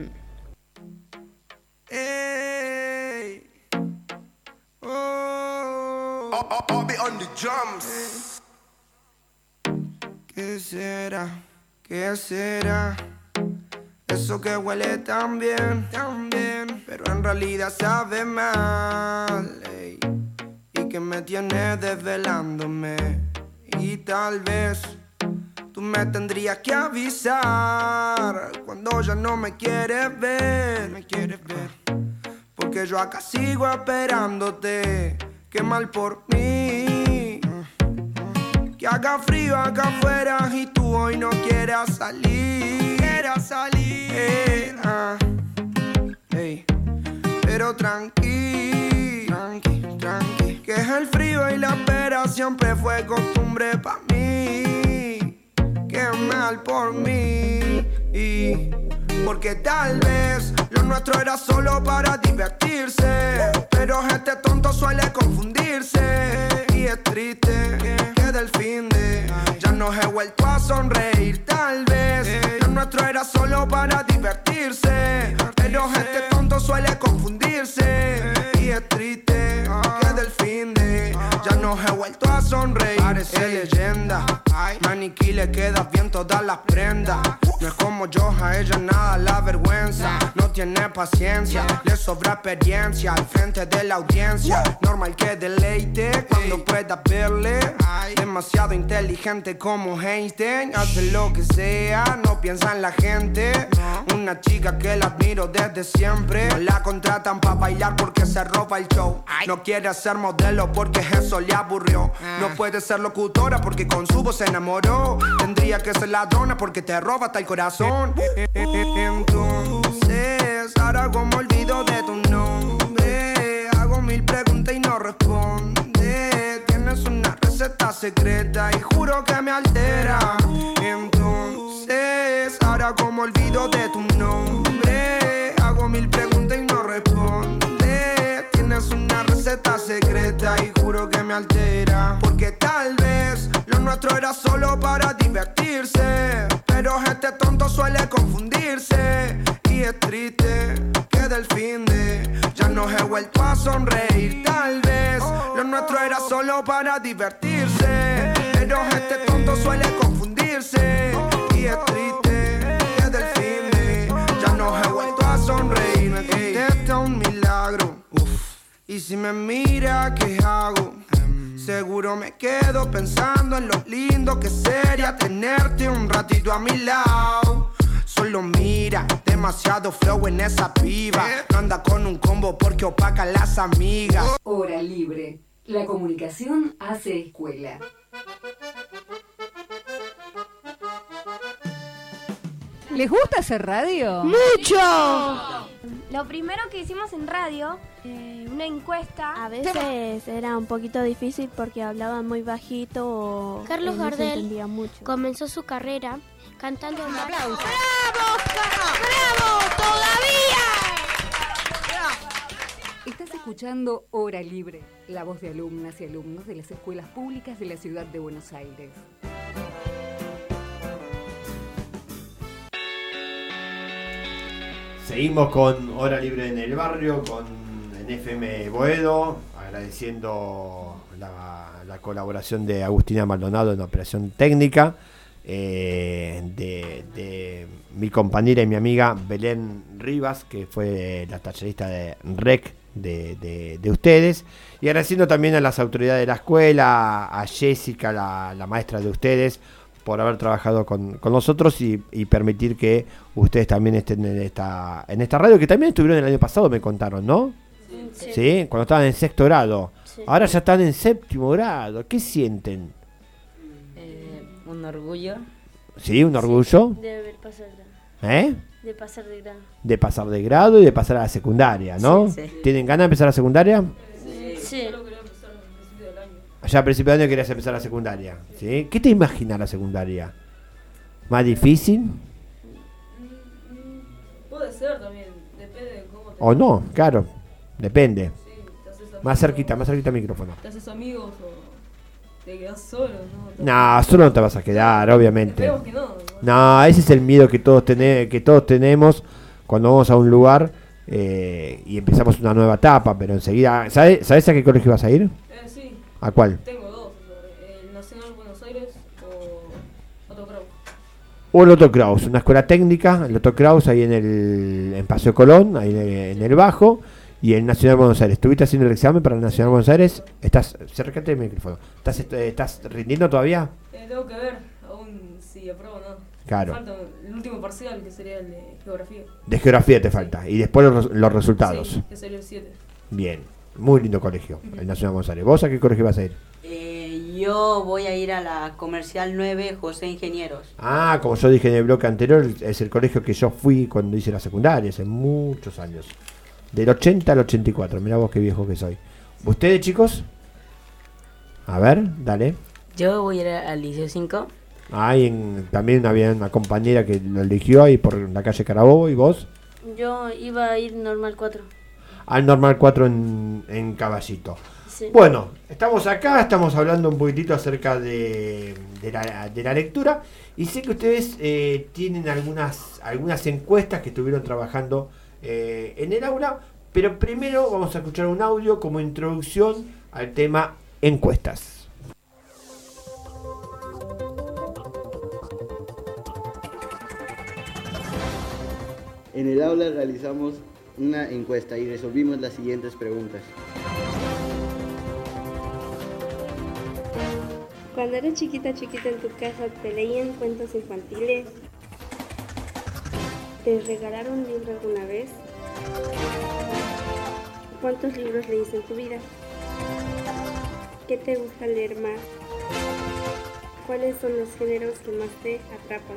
[SPEAKER 19] ¿Qué será? ¿Qué será? Eso que huele tan bien, pero en realidad sabe mal, ey, y que me tiene desvelándome. Y tal vez tú me tendrías que avisar cuando ya no me quieres ver, porque yo acá sigo esperándote. Qué mal por mí, que haga frío acá afuera y tú hoy no quieras salir. Hey. Pero tranqui, que es el frío y la espera siempre fue costumbre pa' mí. Qué mal por mí, porque tal vez lo nuestro era solo para divertirse, pero este tonto suele confundirse y es triste que del fin de ya no he vuelto a sonreír. Tal vez lo nuestro era solo para divertirse, pero este tonto suele confundirse y es triste que del fin de ya no he vuelto a sonreír. Parece leyenda, maniquí le queda bien todas las prendas. No es como yo, a ella nada la vergüenza. No tiene paciencia, le sobra experiencia al frente de la audiencia. Normal que deleite cuando pueda verle. Demasiado inteligente como Einstein, hace lo que sea, no piensa en la gente. Una chica que la admiro desde siempre. No la contratan pa' bailar porque se roba el show. No quiere ser modelo porque eso le aburrió. No puede ser locutora porque con su voz se enamoró. Tendría que ser ladrona porque te roba hasta el corazón. Entonces, ahora como olvido de tu nombre, hago mil preguntas y no responde. Tienes una receta secreta y juro que me altera. Entonces, ahora como olvido de tu nombre, hago mil preguntas y no responde. Tienes una receta secreta y juro que me altera. Porque tal vez lo nuestro era solo para divertirse, pero este tonto suele confundirse y es triste que del fin de ya no he vuelto a sonreír. Tal vez lo nuestro era solo para divertirse, pero este tonto suele confundirse y es triste que del fin de ya no he vuelto a sonreír. Me contesta un milagro, Y si me mira, ¿qué hago? Seguro me quedo pensando en lo lindo que sería tenerte un ratito a mi lado. Solo mira, demasiado flow en esa piba. No anda con un combo porque opaca las amigas.
[SPEAKER 1] Hora libre. La comunicación hace escuela. ¿Les gusta hacer radio?
[SPEAKER 17] ¡Mucho! Lo primero que hicimos en radio, una encuesta.
[SPEAKER 20] A veces era un poquito difícil porque hablaban muy bajito o
[SPEAKER 17] Carlos
[SPEAKER 20] no se
[SPEAKER 17] Gardel
[SPEAKER 20] entendía mucho.
[SPEAKER 17] comenzó su carrera cantando en
[SPEAKER 9] ¡Bravo! ¡Bravo! ¡Todavía!
[SPEAKER 1] Estás escuchando Hora Libre, la voz de alumnas y alumnos de las escuelas públicas de la ciudad de Buenos Aires.
[SPEAKER 2] Seguimos con Hora Libre en el Barrio, con FM Boedo, agradeciendo la colaboración de Agustina Maldonado en la operación técnica, de mi compañera y mi amiga Belén Rivas, que fue la tallerista de REC de ustedes, y agradeciendo también a las autoridades de la escuela, a Jessica, la maestra de ustedes, por haber trabajado con nosotros y permitir que ustedes también estén en esta radio, que también estuvieron el año pasado, me contaron, ¿no?
[SPEAKER 20] Sí.
[SPEAKER 2] ¿Sí? Cuando estaban en sexto grado.
[SPEAKER 20] Sí.
[SPEAKER 2] Ahora ya están en séptimo grado. ¿Qué sienten?
[SPEAKER 15] Un orgullo.
[SPEAKER 2] ¿Sí? ¿Un orgullo?
[SPEAKER 20] De haber pasado de grado.
[SPEAKER 2] ¿Eh?
[SPEAKER 20] De pasar de grado.
[SPEAKER 2] De pasar de grado y de pasar a la secundaria, ¿no?
[SPEAKER 20] Sí, sí.
[SPEAKER 2] ¿Tienen ganas de empezar la secundaria?
[SPEAKER 20] Sí.
[SPEAKER 2] Ya a principio de año querías empezar la secundaria, ¿sí? ¿Qué te imaginas la secundaria? ¿Más difícil?
[SPEAKER 11] Puede ser también, depende de cómo te...
[SPEAKER 2] ¿O no? Claro, depende.
[SPEAKER 11] Sí, te haces amigos,
[SPEAKER 2] Más cerquita al micrófono.
[SPEAKER 11] ¿Te haces amigos o te quedas solo?
[SPEAKER 2] No, solo no te vas a quedar, obviamente.
[SPEAKER 11] Esperemos que no.
[SPEAKER 2] No, ese es el miedo que todos tenemos cuando vamos a un lugar y empezamos una nueva etapa, pero enseguida... ¿Sabes a qué colegio vas a ir?
[SPEAKER 11] Sí.
[SPEAKER 2] ¿A cuál?
[SPEAKER 11] Tengo dos, el Nacional Buenos Aires o Otto Kraus.
[SPEAKER 2] O el Otto Kraus, una escuela técnica, el Otto Kraus ahí en Paseo Colón, ahí en el Bajo, y el Nacional Buenos Aires. ¿Estuviste haciendo el examen para el Nacional Buenos Aires? Acércate al micrófono. ¿Estás rindiendo todavía?
[SPEAKER 11] Tengo que ver aún si apruebo o no.
[SPEAKER 2] Claro.
[SPEAKER 11] Falta el último parcial, que sería el de geografía.
[SPEAKER 2] De geografía te falta, y después los resultados.
[SPEAKER 11] Sí, que sería el 7.
[SPEAKER 2] Bien, muy lindo colegio, el Nacional Buenos Aires. ¿Vos a qué colegio vas a ir?
[SPEAKER 15] Yo voy a ir a la Comercial 9 José Ingenieros.
[SPEAKER 2] Ah, como yo dije en el bloque anterior, es el colegio que yo fui cuando hice la secundaria, hace muchos años. Del 80 al 84, mirá vos qué viejo que soy. ¿Ustedes, chicos? A ver, dale.
[SPEAKER 15] Yo voy a ir al Liceo 5.
[SPEAKER 2] También había una compañera que lo eligió ahí por la calle Carabobo, ¿y vos?
[SPEAKER 20] Yo iba a ir normal 4.
[SPEAKER 2] Al normal 4 en Caballito.
[SPEAKER 20] Sí.
[SPEAKER 2] Bueno, estamos acá, estamos hablando un poquitito acerca de la lectura, y sé que ustedes tienen algunas encuestas que estuvieron trabajando en el aula, pero primero vamos a escuchar un audio como introducción al tema encuestas.
[SPEAKER 7] En el aula realizamos una encuesta y resolvimos las siguientes preguntas.
[SPEAKER 20] Cuando eras chiquita en tu casa, ¿te leían cuentos infantiles? ¿Te regalaron un libro alguna vez? ¿Cuántos libros leíste en tu vida? ¿Qué te gusta leer más? ¿Cuáles son los géneros que más te atrapan?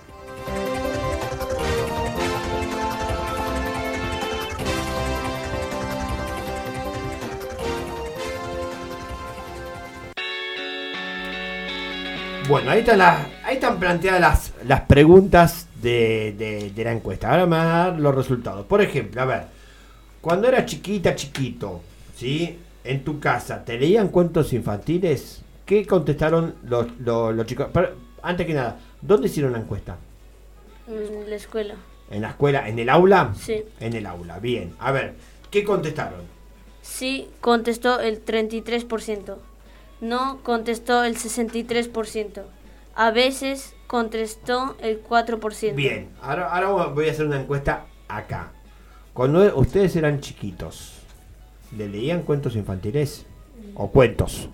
[SPEAKER 2] Bueno, ahí están planteadas las preguntas de la encuesta. Ahora me van a dar los resultados. Por ejemplo, a ver, cuando eras chiquito, ¿sí? En tu casa, ¿te leían cuentos infantiles? ¿Qué contestaron los chicos? Pero, antes que nada, ¿dónde hicieron la encuesta?
[SPEAKER 20] En la escuela.
[SPEAKER 2] ¿En la escuela? ¿En el aula?
[SPEAKER 20] Sí.
[SPEAKER 2] En el aula, bien. A ver, ¿qué contestaron?
[SPEAKER 20] Sí, contestó el 33%. No, contestó el 63%. A veces contestó el 4%.
[SPEAKER 2] Bien, ahora voy a hacer una encuesta acá. Cuando ustedes eran chiquitos, ¿Le leían cuentos infantiles? ¿O cuentos?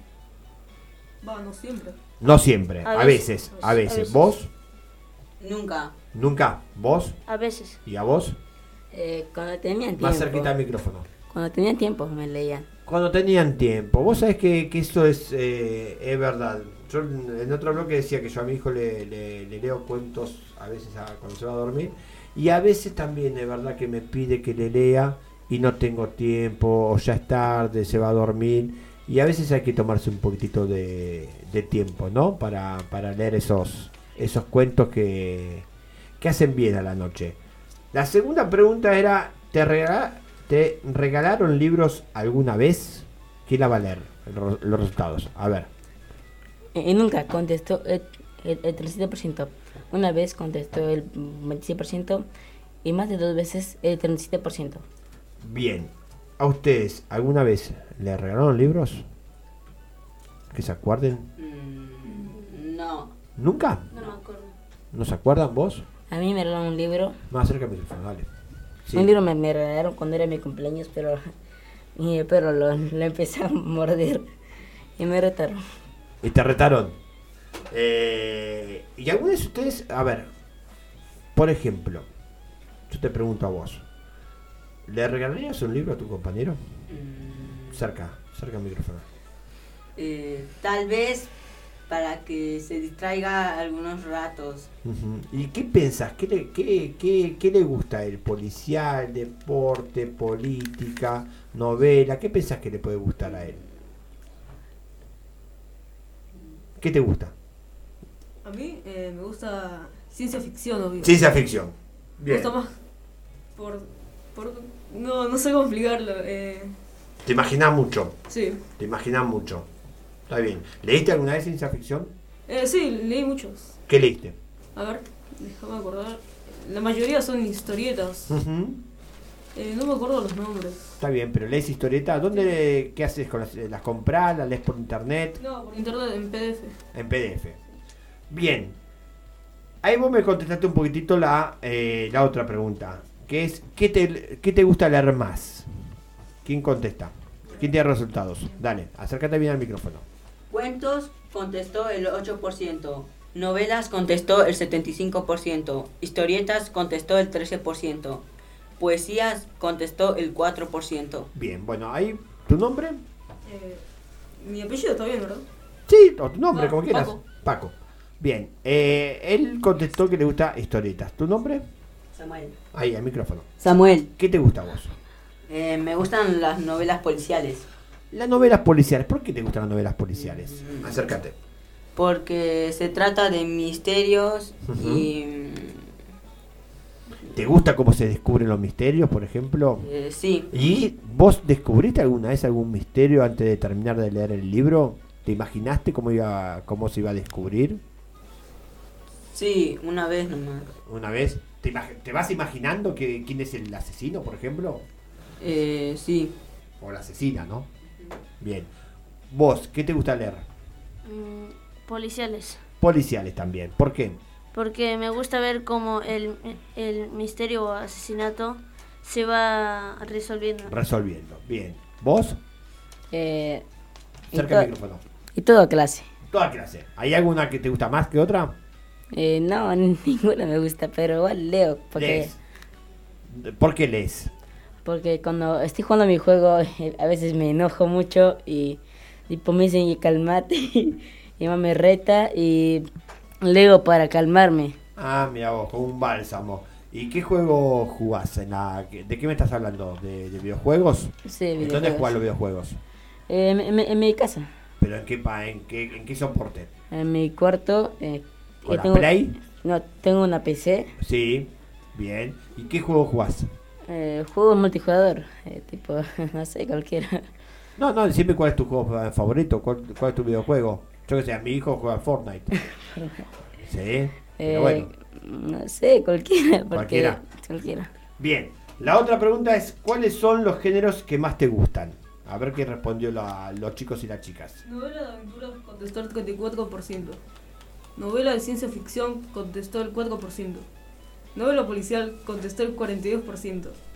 [SPEAKER 21] No siempre.
[SPEAKER 2] No siempre, a veces. ¿Vos?
[SPEAKER 15] Nunca.
[SPEAKER 2] ¿Nunca? ¿Vos?
[SPEAKER 15] A veces.
[SPEAKER 2] ¿Y a vos?
[SPEAKER 15] Cuando tenían tiempo.
[SPEAKER 2] Más cerquita al micrófono.
[SPEAKER 15] Cuando tenían tiempo me leían.
[SPEAKER 2] Cuando tenían tiempo. Vos sabés que eso es verdad. Yo en otro bloque decía que yo a mi hijo le leo cuentos a veces cuando se va a dormir. Y a veces también es verdad que me pide que le lea y no tengo tiempo, o ya es tarde, se va a dormir. Y a veces hay que tomarse un poquitito de tiempo, ¿no? Para leer esos cuentos que hacen bien a la noche. La segunda pregunta era, ¿te regalaron libros alguna vez? ¿Quién la va a leer? Los resultados. A ver.
[SPEAKER 15] Nunca, contestó el 37%. Una vez contestó el 26% y más de 2 veces el 37%.
[SPEAKER 2] Bien. ¿A ustedes alguna vez le regalaron libros? ¿Que se acuerden?
[SPEAKER 15] No.
[SPEAKER 2] ¿Nunca?
[SPEAKER 15] No me acuerdo.
[SPEAKER 2] ¿No se acuerdan vos?
[SPEAKER 15] A mí me regalaron un libro.
[SPEAKER 2] Más cerca del micrófono, dale. Sí.
[SPEAKER 15] Un libro me regalaron cuando era mi cumpleaños, pero lo empecé a morder y me retaron.
[SPEAKER 2] ¿Y te retaron? ¿Y alguna vez ustedes, a ver, por ejemplo, yo te pregunto a vos, ¿le regalarías un libro a tu compañero? Cerca al micrófono.
[SPEAKER 15] Tal vez para que se distraiga algunos ratos.
[SPEAKER 2] ¿Y qué pensás? ¿Qué le gusta a él? ¿Policial, deporte, política, novela? ¿Qué pensás que le puede gustar a él? ¿Qué te gusta?
[SPEAKER 21] A mí me gusta ciencia ficción, obvio.
[SPEAKER 2] Ciencia ficción. Bien.
[SPEAKER 21] Me gusta más no sé cómo explicarlo.
[SPEAKER 2] ¿Te imaginás mucho?
[SPEAKER 21] Sí.
[SPEAKER 2] ¿Te imaginás mucho? Está bien. ¿Leíste alguna vez ciencia ficción?
[SPEAKER 21] Sí, leí muchos.
[SPEAKER 2] ¿Qué leíste?
[SPEAKER 21] A ver, déjame acordar. La mayoría son historietas. No me acuerdo los nombres.
[SPEAKER 2] Está bien, pero lees historietas. ¿Qué haces? ¿Las compras? ¿Las lees por internet?
[SPEAKER 21] No, por internet, en PDF.
[SPEAKER 2] En PDF. Bien. Ahí vos me contestaste un poquitito la otra pregunta, que es, ¿qué te gusta leer más? ¿Quién contesta? ¿Quién tiene resultados? Dale, acércate bien al micrófono.
[SPEAKER 15] Cuentos contestó el 8%. Novelas contestó el 75%. Historietas contestó el 13%. Poesías contestó el 4%.
[SPEAKER 2] Bien, bueno, ahí, ¿tu nombre?
[SPEAKER 21] Mi apellido está bien, ¿verdad?
[SPEAKER 2] Sí, o tu nombre, como quieras.
[SPEAKER 21] Paco.
[SPEAKER 2] Bien, él contestó que le gusta historietas. ¿Tu nombre?
[SPEAKER 15] Samuel.
[SPEAKER 2] Ahí, al micrófono.
[SPEAKER 15] Samuel.
[SPEAKER 2] ¿Qué te gusta a vos?
[SPEAKER 15] Me gustan las novelas policiales.
[SPEAKER 2] Las novelas policiales. ¿Por qué te gustan las novelas policiales? Acércate.
[SPEAKER 15] Porque se trata de misterios y...
[SPEAKER 2] ¿Te gusta cómo se descubren los misterios, por ejemplo?
[SPEAKER 15] Sí.
[SPEAKER 2] ¿Y vos descubriste alguna vez algún misterio antes de terminar de leer el libro? ¿Te imaginaste cómo se iba a descubrir?
[SPEAKER 15] Sí, una vez nomás.
[SPEAKER 2] ¿Una vez? ¿Te vas imaginando quién es el asesino, por ejemplo?
[SPEAKER 15] Sí.
[SPEAKER 2] O la asesina, ¿no? Bien. ¿Vos, qué te gusta leer?
[SPEAKER 22] Policiales.
[SPEAKER 2] Policiales también. ¿Por qué?
[SPEAKER 22] Porque me gusta ver cómo el misterio o asesinato se va resolviendo.
[SPEAKER 2] Bien. ¿Vos? Cerca del micrófono.
[SPEAKER 15] Y toda clase.
[SPEAKER 2] Toda clase. ¿Hay alguna que te gusta más que otra?
[SPEAKER 15] No, ninguna me gusta, pero igual leo.
[SPEAKER 2] ¿Lees? ¿Por qué lees?
[SPEAKER 15] Porque cuando estoy jugando mi juego a veces me enojo mucho y tipo me dicen calmate y mamá me reta y leo para calmarme.
[SPEAKER 2] Ah, mira vos, con un bálsamo. ¿Y qué juego jugás? ¿De qué me estás hablando? ¿De videojuegos?
[SPEAKER 15] Sí, videojuegos.
[SPEAKER 2] ¿Dónde jugás los videojuegos?
[SPEAKER 15] En mi casa.
[SPEAKER 2] ¿Pero en qué soporte?
[SPEAKER 15] En mi cuarto.
[SPEAKER 2] ¿Con la Play?
[SPEAKER 15] No, tengo una PC.
[SPEAKER 2] Sí, bien. ¿Y qué juego jugás?
[SPEAKER 15] Juego multijugador, tipo, no sé, cualquiera.
[SPEAKER 2] No, decime cuál es tu juego favorito, cuál es tu videojuego. Yo que sé, mi hijo juega Fortnite. Sí, pero bueno.
[SPEAKER 15] No sé, cualquiera.
[SPEAKER 2] Cualquiera. Bien, la otra pregunta es, ¿cuáles son los géneros que más te gustan? A ver qué respondió los chicos y las chicas.
[SPEAKER 21] Novela de aventuras contestó el 34%. Novela de ciencia ficción contestó el 4%. Novela policial contestó el 42%.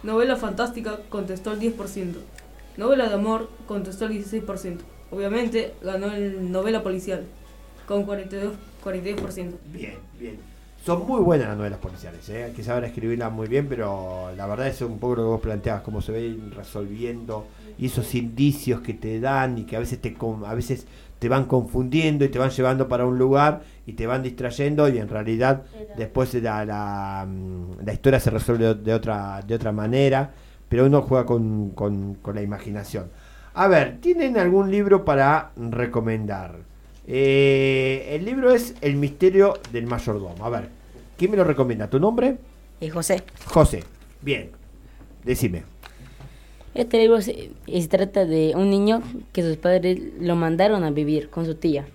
[SPEAKER 21] Novela fantástica contestó el 10%. Novela de amor contestó el 16%. Obviamente ganó el novela policial con 42%.
[SPEAKER 2] Bien, bien. Son muy buenas las novelas policiales, hay que saber escribirlas muy bien, pero la verdad es un poco lo que vos planteabas, cómo se ven resolviendo y esos indicios que te dan y que a veces te van confundiendo y te van llevando para un lugar y te van distrayendo y en realidad después la historia se resuelve de otra manera, pero uno juega con la imaginación. A ver, ¿tienen algún libro para recomendar? El libro es El misterio del mayordomo. A ver, ¿quién me lo recomienda? ¿Tu nombre?
[SPEAKER 15] José.
[SPEAKER 2] José, bien, decime.
[SPEAKER 15] Este libro se trata de un niño que sus padres lo mandaron a vivir con su tía.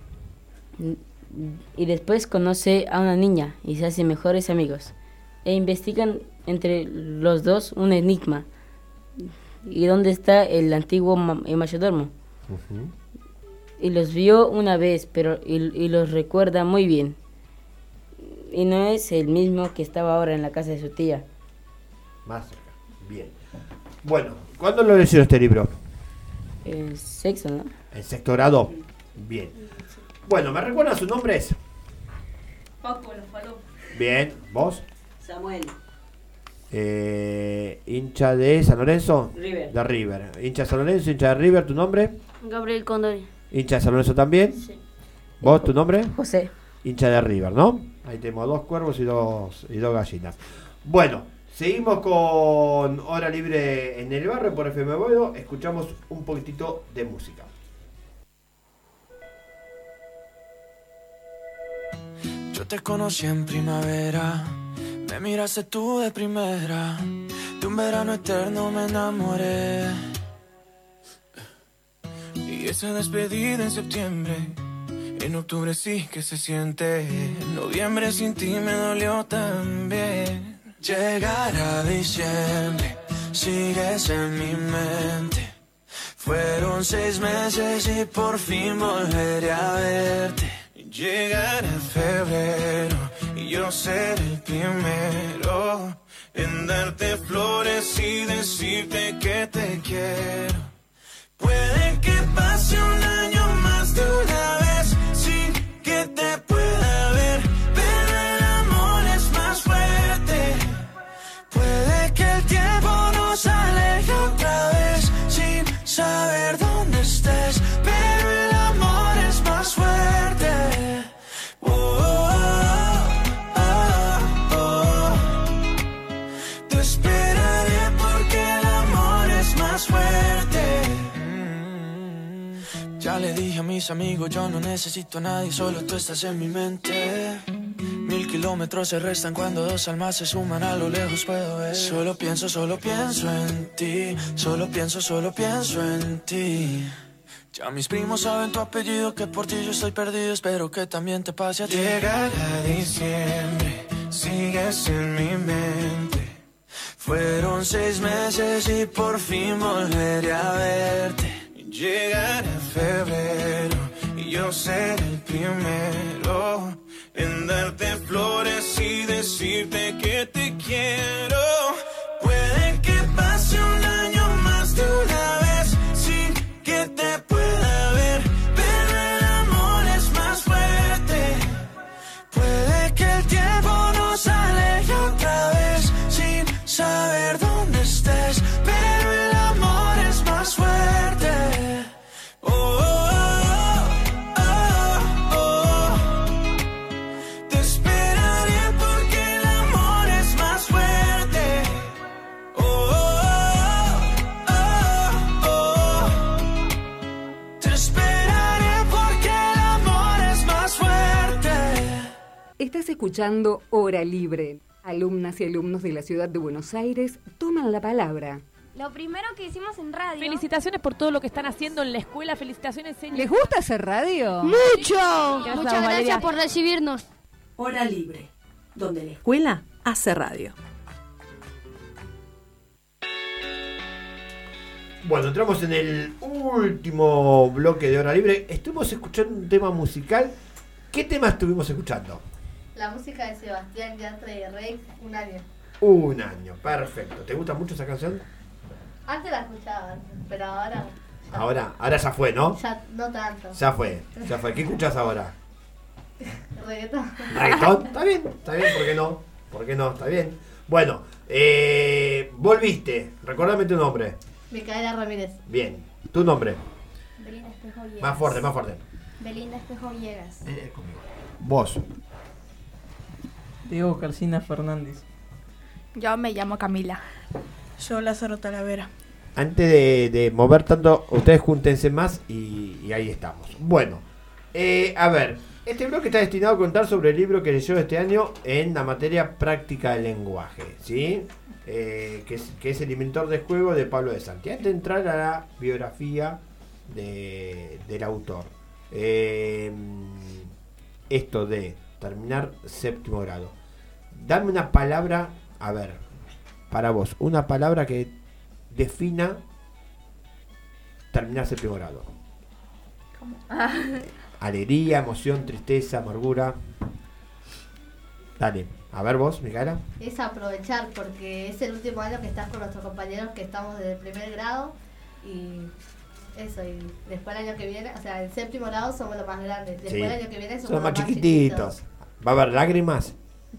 [SPEAKER 15] Y después conoce a una niña y se hacen mejores amigos. E investigan entre los dos un enigma. ¿Y dónde está el antiguo mayordomo? Y los vio una vez, pero y los recuerda muy bien. Y no es el mismo que estaba ahora en la casa de su tía.
[SPEAKER 2] Más cerca, bien. Bueno, ¿cuándo lo leyeron este libro?
[SPEAKER 15] En sexto, ¿no?
[SPEAKER 2] En sexto grado. Bien. Bueno, ¿me recuerdan sus nombres?
[SPEAKER 21] Paco, lo faló.
[SPEAKER 2] Bien, ¿vos?
[SPEAKER 5] Samuel.
[SPEAKER 2] ¿Hincha de San Lorenzo?
[SPEAKER 22] River.
[SPEAKER 2] De River. ¿Hincha de San Lorenzo, hincha de River, tu nombre?
[SPEAKER 22] Gabriel Condori.
[SPEAKER 2] ¿Hincha de San Lorenzo también?
[SPEAKER 22] Sí.
[SPEAKER 2] ¿Vos, tu nombre?
[SPEAKER 15] José.
[SPEAKER 2] Hincha de River, ¿no? Ahí tenemos 2 cuervos y dos gallinas. Bueno, seguimos con Hora Libre en el Barrio por FM Boedo. Escuchamos un poquitito de música.
[SPEAKER 19] Yo te conocí en primavera, me miraste tú de primera, de un verano eterno me enamoré. Y esa despedida en septiembre, en octubre sí que se siente, en noviembre sin ti me dolió también. Llegar a diciembre, sigues en mi mente, fueron 6 meses y por fin volveré a verte. Llegar a febrero y yo seré el primero en darte flores y decirte que te quiero. Puede que pase un año más de una vez sin que te pueda ver, pero el amor es más fuerte. Puede que el tiempo nos aleje otra vez sin saber dónde estés, pero el amor es más fuerte. Te esperaré porque el amor es más fuerte. Ya le dije a mis amigos, yo no necesito a nadie, solo tú estás en mi mente. 1000 kilómetros se restan cuando 2 almas se suman, a lo lejos puedo ver. Solo pienso en ti, solo pienso en ti. Ya mis primos saben tu apellido, que por ti yo estoy perdido, espero que también te pase a ti. Llegar a diciembre, sigues en mi mente, fueron 6 meses y por fin volveré a verte. Llegar a febrero y yo seré el primero en darte flores y decirte que te quiero. Puede que pase un año más de una vez sin que te pueda ver, pero el amor es más fuerte. Puede que el tiempo nos aleje otra vez sin saber dónde estés, pero el amor es más fuerte. Te esperaré porque el amor es más fuerte. Te esperaré porque el amor es más fuerte.
[SPEAKER 1] Estás escuchando Hora Libre. Alumnas y alumnos de la ciudad de Buenos Aires toman la palabra.
[SPEAKER 6] Lo primero que hicimos en radio.
[SPEAKER 23] Felicitaciones por todo lo que están haciendo en la escuela. Felicitaciones, señor.
[SPEAKER 1] ¿Les gusta hacer radio?
[SPEAKER 6] ¡Mucho!
[SPEAKER 23] Gracias,
[SPEAKER 6] Muchas
[SPEAKER 23] Valeria.
[SPEAKER 6] gracias por recibirnos.
[SPEAKER 5] Hora Libre, donde la escuela hace radio.
[SPEAKER 2] Bueno, entramos en el último bloque de Hora Libre. Estuvimos escuchando un tema musical. ¿Qué tema estuvimos escuchando?
[SPEAKER 3] La música de Sebastián Yatra y Rey, Un año.
[SPEAKER 2] Un año, perfecto. ¿Te gusta mucho esa canción?
[SPEAKER 3] Antes la escuchaba, pero ahora...
[SPEAKER 2] Ahora ya fue, ¿no?
[SPEAKER 3] Ya no tanto.
[SPEAKER 2] Ya fue. ¿Qué escuchás ahora?
[SPEAKER 3] Reggaetón.
[SPEAKER 2] ¿Reggaetón? Está bien, ¿por qué no? Está bien. Bueno, volviste. Recordame tu nombre.
[SPEAKER 3] Micaela Ramírez.
[SPEAKER 2] Bien. ¿Tu nombre?
[SPEAKER 12] Belinda Espejo Villegas.
[SPEAKER 2] Más fuerte.
[SPEAKER 12] Belinda Espejo Villegas.
[SPEAKER 2] Vos.
[SPEAKER 10] Diego Calcina Fernández.
[SPEAKER 6] Yo me llamo Camila.
[SPEAKER 13] Yo Lázaro Talavera.
[SPEAKER 2] Antes de mover tanto, ustedes júntense más y ahí estamos. Bueno, a ver, este bloque está destinado a contar sobre el libro que leyó este año en la materia práctica del lenguaje, ¿sí? Que es El inventor de juego de Pablo de Santi. Antes de entrar a la biografía del autor, esto de terminar séptimo grado, dame una palabra, a ver, para vos, una palabra que defina terminar séptimo grado.
[SPEAKER 6] ¿Cómo?
[SPEAKER 2] Alegría, emoción, tristeza, amargura. Dale, a ver vos, Micaela.
[SPEAKER 3] Es aprovechar, porque es el último año que estás con nuestros compañeros que estamos desde el primer grado y eso, y después el año que viene, o sea, en séptimo grado somos los más grandes, después el año que viene somos
[SPEAKER 2] los más
[SPEAKER 3] chiquititos.
[SPEAKER 2] ¿Va a haber lágrimas?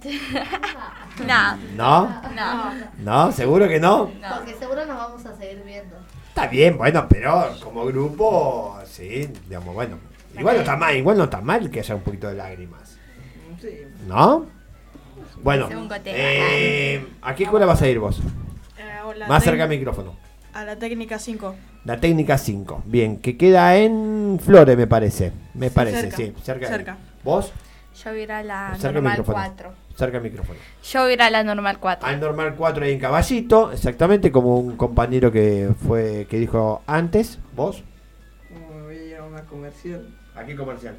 [SPEAKER 6] No.
[SPEAKER 2] ¿No? ¿Seguro que no?
[SPEAKER 3] Porque seguro nos vamos a seguir viendo.
[SPEAKER 2] Está bien, bueno, pero como grupo, sí, digamos, bueno. Igual no está mal que haya un poquito de lágrimas. ¿No? Bueno, ¿a qué escuela vas a ir vos? Más cerca del micrófono.
[SPEAKER 13] A la técnica 5.
[SPEAKER 2] La técnica 5, bien, que queda en Flores, me parece. Cerca. ¿Vos?
[SPEAKER 6] Yo voy a ir a la
[SPEAKER 2] Cerca
[SPEAKER 6] normal 4.
[SPEAKER 2] Cerca el micrófono.
[SPEAKER 6] Yo voy a ir a la normal 4.
[SPEAKER 2] Al normal 4 ahí en Caballito, exactamente, como un compañero que dijo antes. ¿Vos?
[SPEAKER 10] Voy a ir a una comercial.
[SPEAKER 2] ¿A qué comercial?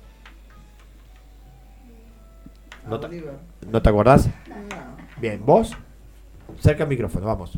[SPEAKER 10] A
[SPEAKER 2] ¿No te acordás?
[SPEAKER 10] No.
[SPEAKER 2] Bien, ¿vos? Cerca el micrófono, vamos.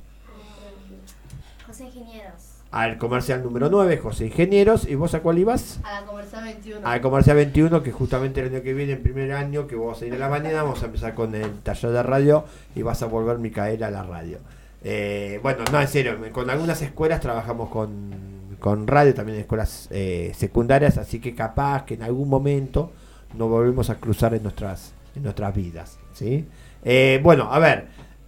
[SPEAKER 12] José Ingenieros.
[SPEAKER 2] Al comercial número 9, José Ingenieros. ¿Y vos a cuál ibas?
[SPEAKER 3] A la comercial 21.
[SPEAKER 2] Al comercial 21, que justamente el año que viene, en primer año, que vos vas a ir a la mañana, vamos a empezar con el taller de radio y vas a volver, Micaela, a la radio. Bueno, no, en serio, con algunas escuelas trabajamos con radio, también en escuelas secundarias, así que capaz que en algún momento nos volvemos a cruzar en nuestras vidas, ¿sí? Bueno, a ver,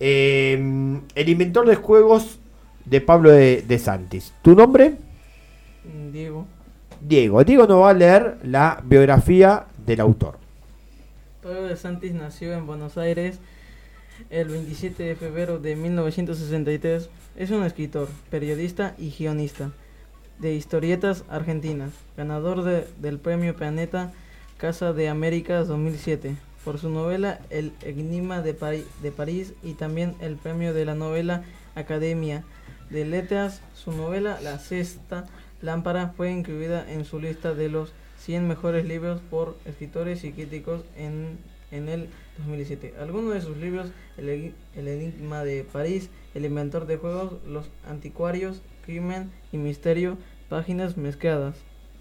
[SPEAKER 2] el inventor de juegos de Pablo de Santis. ¿Tu nombre?
[SPEAKER 10] Diego.
[SPEAKER 2] Diego nos va a leer la biografía del autor.
[SPEAKER 10] Pablo de Santis nació en Buenos Aires el 27 de febrero de 1963. Es un escritor, periodista y guionista de historietas argentinas, ganador del premio Planeta Casa de Américas 2007 por su novela El Enigma de París y también el premio de la novela Academia de Letras. Su novela La Sexta Lámpara fue incluida en su lista de los 100 mejores libros por escritores y críticos en el 2017. Algunos de sus libros: El Enigma de París, El inventor de juegos, Los anticuarios, Crimen y misterio, Páginas mezcladas.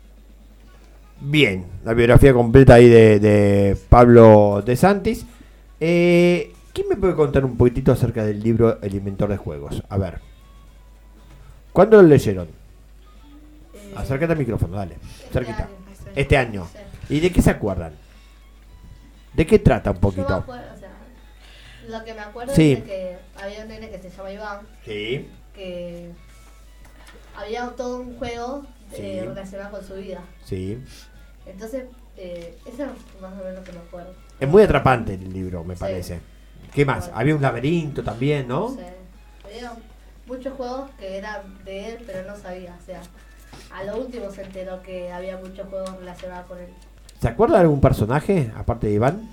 [SPEAKER 2] Bien, la biografía completa ahí de Pablo de Santis. ¿Quién me puede contar un poquitito acerca del libro El inventor de juegos? A ver. ¿Cuándo lo leyeron? Acércate al micrófono, dale. Cerquita. Este año. ¿Y de qué se acuerdan? ¿De qué trata un poquito?
[SPEAKER 3] Yo me acuerdo, o sea, lo que me acuerdo
[SPEAKER 2] Sí.
[SPEAKER 3] es de que había un nene que se llama Iván.
[SPEAKER 2] Sí.
[SPEAKER 3] Que había todo un juego
[SPEAKER 2] Sí.
[SPEAKER 3] relacionado con su vida.
[SPEAKER 2] Sí.
[SPEAKER 3] Entonces, eso es más o menos lo que me acuerdo.
[SPEAKER 2] Es muy atrapante el libro, me
[SPEAKER 3] Sí.
[SPEAKER 2] parece. ¿Qué más? Había un laberinto también, ¿no?
[SPEAKER 3] Sí. Había muchos juegos que eran de él, pero no sabía. O sea, a lo último se enteró que había muchos juegos relacionados con él.
[SPEAKER 2] ¿Se acuerda de algún personaje, aparte de Iván?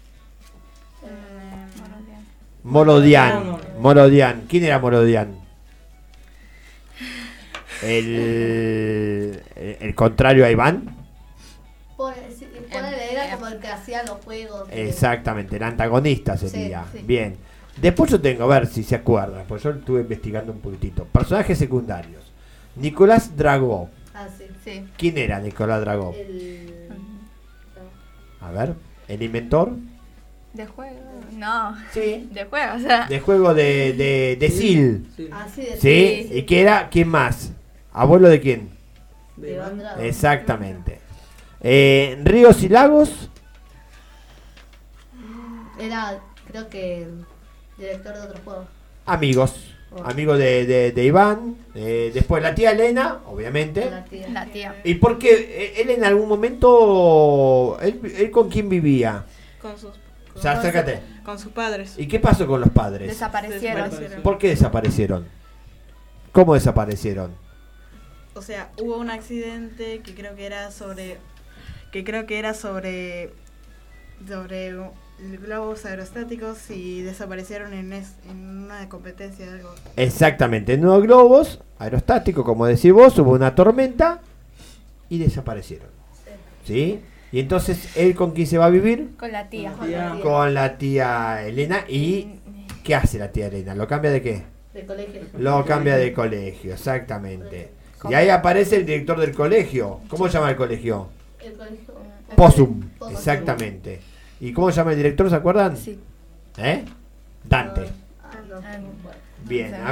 [SPEAKER 2] Morodian. ¿Quién era Morodian? El contrario a Iván.
[SPEAKER 3] Era como el que hacía los juegos.
[SPEAKER 2] Exactamente, el antagonista sería.
[SPEAKER 3] Sí, sí.
[SPEAKER 2] Bien. Después yo tengo, a ver si se acuerdan, pues yo estuve investigando un poquitito. Personajes secundarios. Nicolás Dragó.
[SPEAKER 3] Ah, sí. Sí.
[SPEAKER 2] ¿Quién era Nicolás Dragó? A ver, el inventor.
[SPEAKER 6] ¿De juego? No.
[SPEAKER 2] Sí.
[SPEAKER 6] De juego, o sea.
[SPEAKER 2] De juego de Sil.
[SPEAKER 3] Así de
[SPEAKER 2] ¿Sí? ¿Y qué era? ¿Quién más? ¿Abuelo de quién?
[SPEAKER 3] De Iván Drago.
[SPEAKER 2] Exactamente. Ríos y lagos.
[SPEAKER 3] Era, creo que, director de otro juego.
[SPEAKER 2] Amigos. Amigo de Iván. Después la tía Elena, obviamente.
[SPEAKER 6] La tía.
[SPEAKER 2] ¿Y por qué él en algún momento... ¿Él con quién vivía?
[SPEAKER 13] Con sus,
[SPEAKER 2] O sea, acércate.
[SPEAKER 13] con sus padres.
[SPEAKER 2] ¿Y qué pasó con los padres?
[SPEAKER 6] Desaparecieron.
[SPEAKER 2] ¿Por qué desaparecieron? ¿Cómo desaparecieron?
[SPEAKER 13] O sea, hubo un accidente que creo que era sobre globos aerostáticos y desaparecieron en una competencia de algo.
[SPEAKER 2] Exactamente, en unos globos aerostáticos, como decís vos, hubo una tormenta y desaparecieron. ¿Sí? Y entonces, ¿él con quién se va a vivir?
[SPEAKER 6] Con la tía.
[SPEAKER 2] Con la tía Elena. ¿Y qué hace la tía Elena? ¿Lo cambia de qué?
[SPEAKER 3] De colegio.
[SPEAKER 2] Lo cambia de colegio, exactamente. Y ahí aparece el director del colegio. ¿Cómo se llama el colegio?
[SPEAKER 3] El colegio.
[SPEAKER 2] Possum, exactamente. ¿Y cómo se llama el director, se acuerdan?
[SPEAKER 6] Sí.
[SPEAKER 2] Dante.
[SPEAKER 3] No.
[SPEAKER 2] Bien, a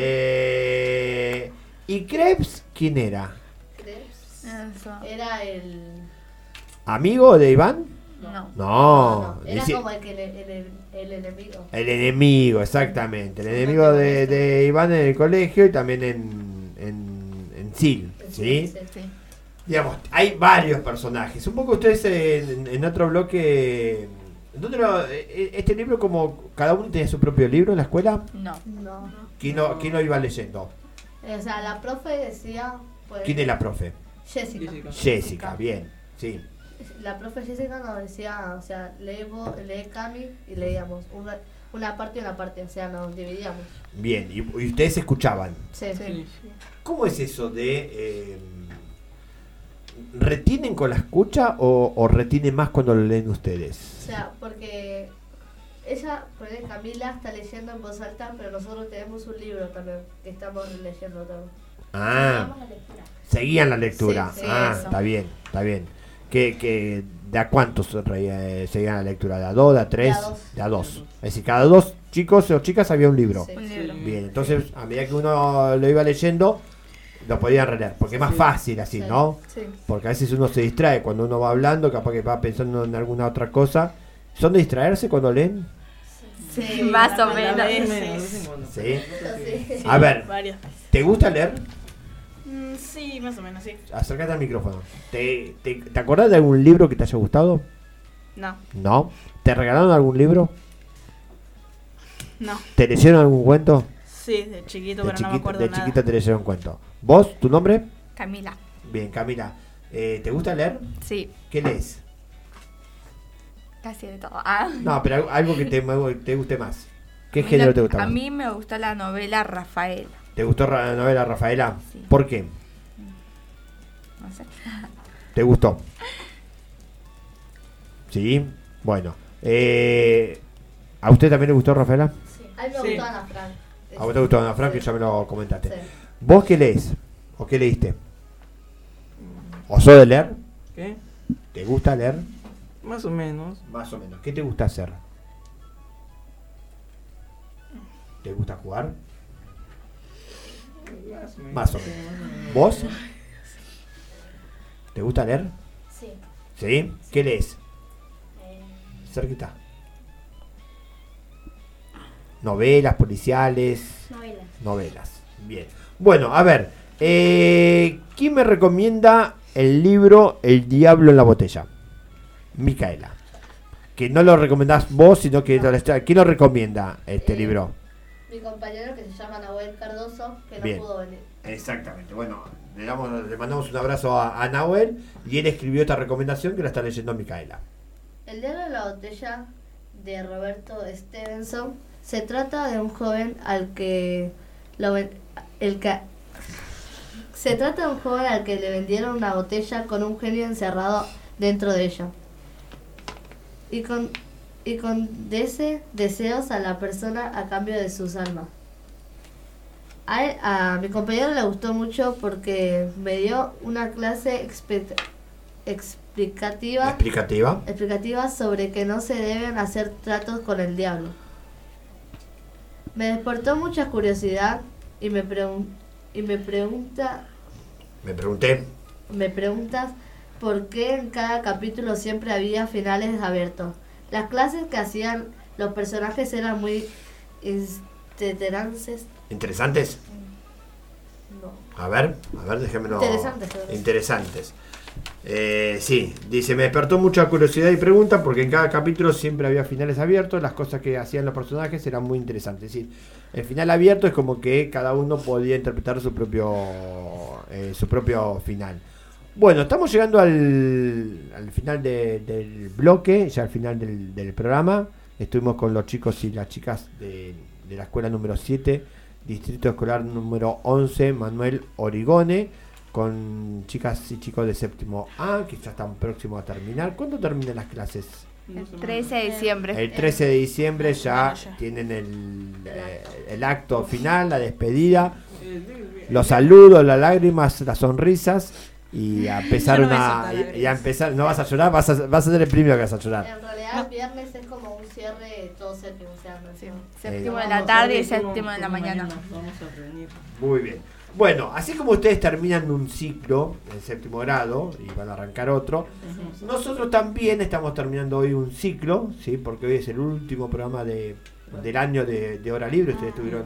[SPEAKER 2] ver. ¿Y Krebs quién era?
[SPEAKER 3] Krebs era el...
[SPEAKER 2] ¿Amigo de Iván?
[SPEAKER 6] No.
[SPEAKER 2] No.
[SPEAKER 3] Era
[SPEAKER 2] dice-
[SPEAKER 3] como el enemigo.
[SPEAKER 2] El enemigo, exactamente. El enemigo de Iván en el colegio y también en Sil, ¿sí? Digamos, hay varios personajes. Un poco ustedes en otro bloque... este libro, como cada uno tenía su propio libro en la escuela,
[SPEAKER 6] No.
[SPEAKER 2] ¿quién lo iba leyendo?
[SPEAKER 3] O sea, la profe decía... Pues,
[SPEAKER 2] ¿Quién es la profe?
[SPEAKER 3] Jessica.
[SPEAKER 2] Bien, sí.
[SPEAKER 3] La profe Jessica nos decía, o sea, lee Cami y leíamos una parte y una parte, o sea, nos dividíamos.
[SPEAKER 2] Bien, y ustedes escuchaban.
[SPEAKER 3] Sí.
[SPEAKER 2] ¿Cómo es eso de... ¿retienen con la escucha o retienen más cuando lo leen ustedes?
[SPEAKER 3] O sea, porque ella, Camila, está leyendo en voz alta, pero nosotros tenemos un libro también que estamos leyendo todo.
[SPEAKER 2] Ah, seguían la lectura.
[SPEAKER 3] Sí,
[SPEAKER 2] Eso. Está bien. ¿De a cuántos seguían la lectura? ¿De a dos, de a tres? De a dos. Es decir, cada dos chicos o chicas había un libro.
[SPEAKER 6] Un libro.
[SPEAKER 2] Bien, entonces a medida que uno lo iba leyendo, lo podían releer, porque es más fácil así, ¿no?
[SPEAKER 6] Sí.
[SPEAKER 2] Porque a veces uno se distrae cuando uno va hablando, capaz que va pensando en alguna otra cosa. ¿Son de distraerse cuando leen?
[SPEAKER 6] Sí, más o menos.
[SPEAKER 2] Sí. A ver, ¿te gusta leer?
[SPEAKER 13] Sí, más o menos, sí.
[SPEAKER 2] Acércate al micrófono. ¿Te acordás de algún libro que te haya gustado?
[SPEAKER 13] No.
[SPEAKER 2] ¿No? ¿Te regalaron algún libro?
[SPEAKER 13] No.
[SPEAKER 2] ¿Te leyeron algún cuento?
[SPEAKER 13] Sí, de chiquito, pero no me acuerdo
[SPEAKER 2] de
[SPEAKER 13] nada.
[SPEAKER 2] chiquita te leyeron cuento. ¿Vos? ¿Tu nombre?
[SPEAKER 6] Camila.
[SPEAKER 2] Bien, Camila. ¿Te gusta leer?
[SPEAKER 6] Sí.
[SPEAKER 2] ¿Qué lees?
[SPEAKER 6] Casi de todo.
[SPEAKER 2] No, pero algo que te guste más. ¿Qué género te gusta más?
[SPEAKER 6] A mí me gustó la novela Rafaela.
[SPEAKER 2] ¿Te gustó la novela Rafaela?
[SPEAKER 6] Sí.
[SPEAKER 2] ¿Por qué?
[SPEAKER 6] No sé.
[SPEAKER 2] ¿Te gustó? Sí. Bueno. ¿A usted también le gustó Rafaela?
[SPEAKER 3] Sí. A mí me gustó Ana Frank.
[SPEAKER 2] ¿A vos te gustó Ana Frank? Que ya me lo comentaste.
[SPEAKER 3] Sí.
[SPEAKER 2] ¿Vos qué lees? ¿O qué leíste? ¿O sos de leer?
[SPEAKER 10] ¿Qué?
[SPEAKER 2] ¿Te gusta leer?
[SPEAKER 10] Más o menos.
[SPEAKER 2] Más o menos. ¿Qué te gusta hacer? ¿Te gusta jugar? Más o menos. ¿Vos? ¿Te gusta leer?
[SPEAKER 3] Sí.
[SPEAKER 2] ¿Sí? ¿Qué lees? Cerquita. Novelas, policiales. Novelas. Bien. Bueno, a ver. ¿Quién me recomienda el libro El Diablo en la Botella? Micaela. Que no lo recomendás vos, sino que... ¿Quién lo recomienda este libro?
[SPEAKER 3] Mi compañero que se llama Nahuel Cardoso, que
[SPEAKER 2] Bien.
[SPEAKER 3] no pudo venir.
[SPEAKER 2] Exactamente. Bueno, le mandamos un abrazo a Nahuel y él escribió esta recomendación que la está leyendo Micaela.
[SPEAKER 3] El Diablo en la Botella de Roberto Stevenson se trata de un joven al que se trata de un joven al que le vendieron una botella con un genio encerrado dentro de ella. Y con deseos a la persona a cambio de sus almas. A mi compañero le gustó mucho porque me dio una clase explicativa sobre que no se deben hacer tratos con el diablo. Me despertó mucha curiosidad y me preguntas por qué en cada capítulo siempre había finales abiertos. Las clases que hacían los personajes eran muy
[SPEAKER 2] ¿Interesantes?
[SPEAKER 3] No.
[SPEAKER 2] A ver, déjamelo. Interesantes. Sí, dice, me despertó mucha curiosidad y pregunta porque en cada capítulo siempre había finales abiertos. Las cosas que hacían los personajes eran muy interesantes. Es decir, el final abierto es como que cada uno podía interpretar su propio final. Bueno, estamos llegando al final del bloque, ya al final del programa. Estuvimos con los chicos y las chicas de la escuela número 7, distrito escolar número 11, Manuel Origone, con chicas y chicos de séptimo A, que ya están próximos a terminar. ¿Cuándo terminan las clases?
[SPEAKER 6] El 13 de diciembre.
[SPEAKER 2] El 13 de diciembre ya tienen el acto final, la despedida, los saludos, las lágrimas, las sonrisas. Y a empezar no vas a llorar, vas a ser el primero que vas a llorar.
[SPEAKER 3] En realidad el viernes es como un cierre todo séptimo,
[SPEAKER 6] séptimo de la tarde y séptimo de la mañana.
[SPEAKER 10] Vamos a reunir.
[SPEAKER 2] Muy bien. Bueno, así como ustedes terminan un ciclo en séptimo grado y van a arrancar otro, nosotros también estamos terminando hoy un ciclo, ¿sí? Porque hoy es el último programa del año de Hora Libre. Ustedes tuvieron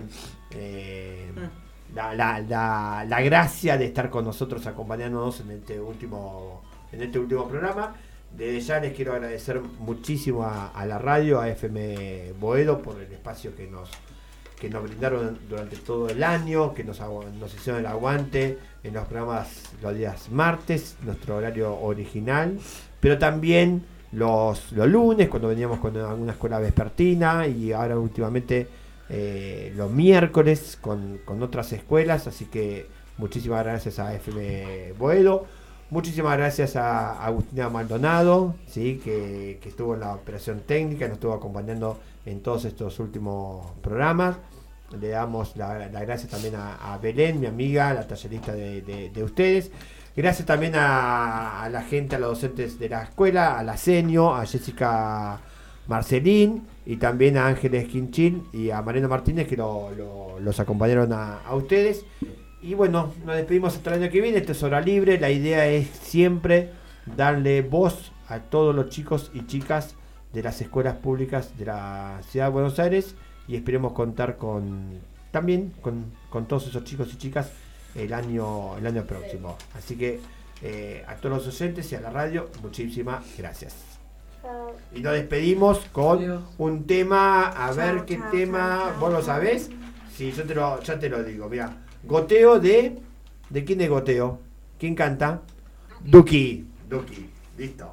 [SPEAKER 2] la gracia de estar con nosotros acompañándonos en este último programa. Desde ya les quiero agradecer muchísimo a la radio, a FM Boedo, por el espacio que nos brindaron durante todo el año, que nos hicieron el aguante en los programas los días martes, nuestro horario original, pero también los lunes cuando veníamos con alguna escuela vespertina, y ahora últimamente los miércoles con otras escuelas. Así que muchísimas gracias a FM Boedo, muchísimas gracias a Agustina Maldonado, ¿sí? que estuvo en la operación técnica, nos estuvo acompañando en todos estos últimos programas. Le damos la gracias también a Belén, mi amiga, la tallerista de ustedes. Gracias también a la gente, a los docentes de la escuela, a la Senio, a Jessica Marcelín, y también a Ángeles Quinchín y a Mariano Martínez, que los acompañaron a ustedes. Y bueno, nos despedimos hasta el año que viene. Esto es Hora Libre. La idea es siempre darle voz a todos los chicos y chicas de las escuelas públicas de la Ciudad de Buenos Aires, y esperemos contar también con todos esos chicos y chicas el año próximo. Así que a todos los oyentes y a la radio, muchísimas gracias. Y nos despedimos con un tema. A ver qué tema. ¿Vos lo sabés? Sí, ya te lo digo. Mira, Goteo ¿de quién es Goteo? ¿Quién canta? Duki. Listo.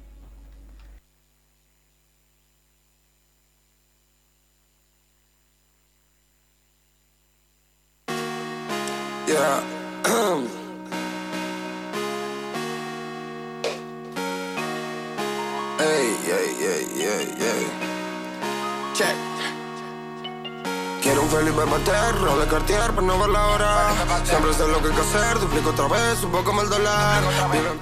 [SPEAKER 19] Yeah. Check. Quiero un Felipe Paterno de Cartier para no ver la hora. Siempre sé lo que hay que hacer, duplico otra vez, un poco más el dólar.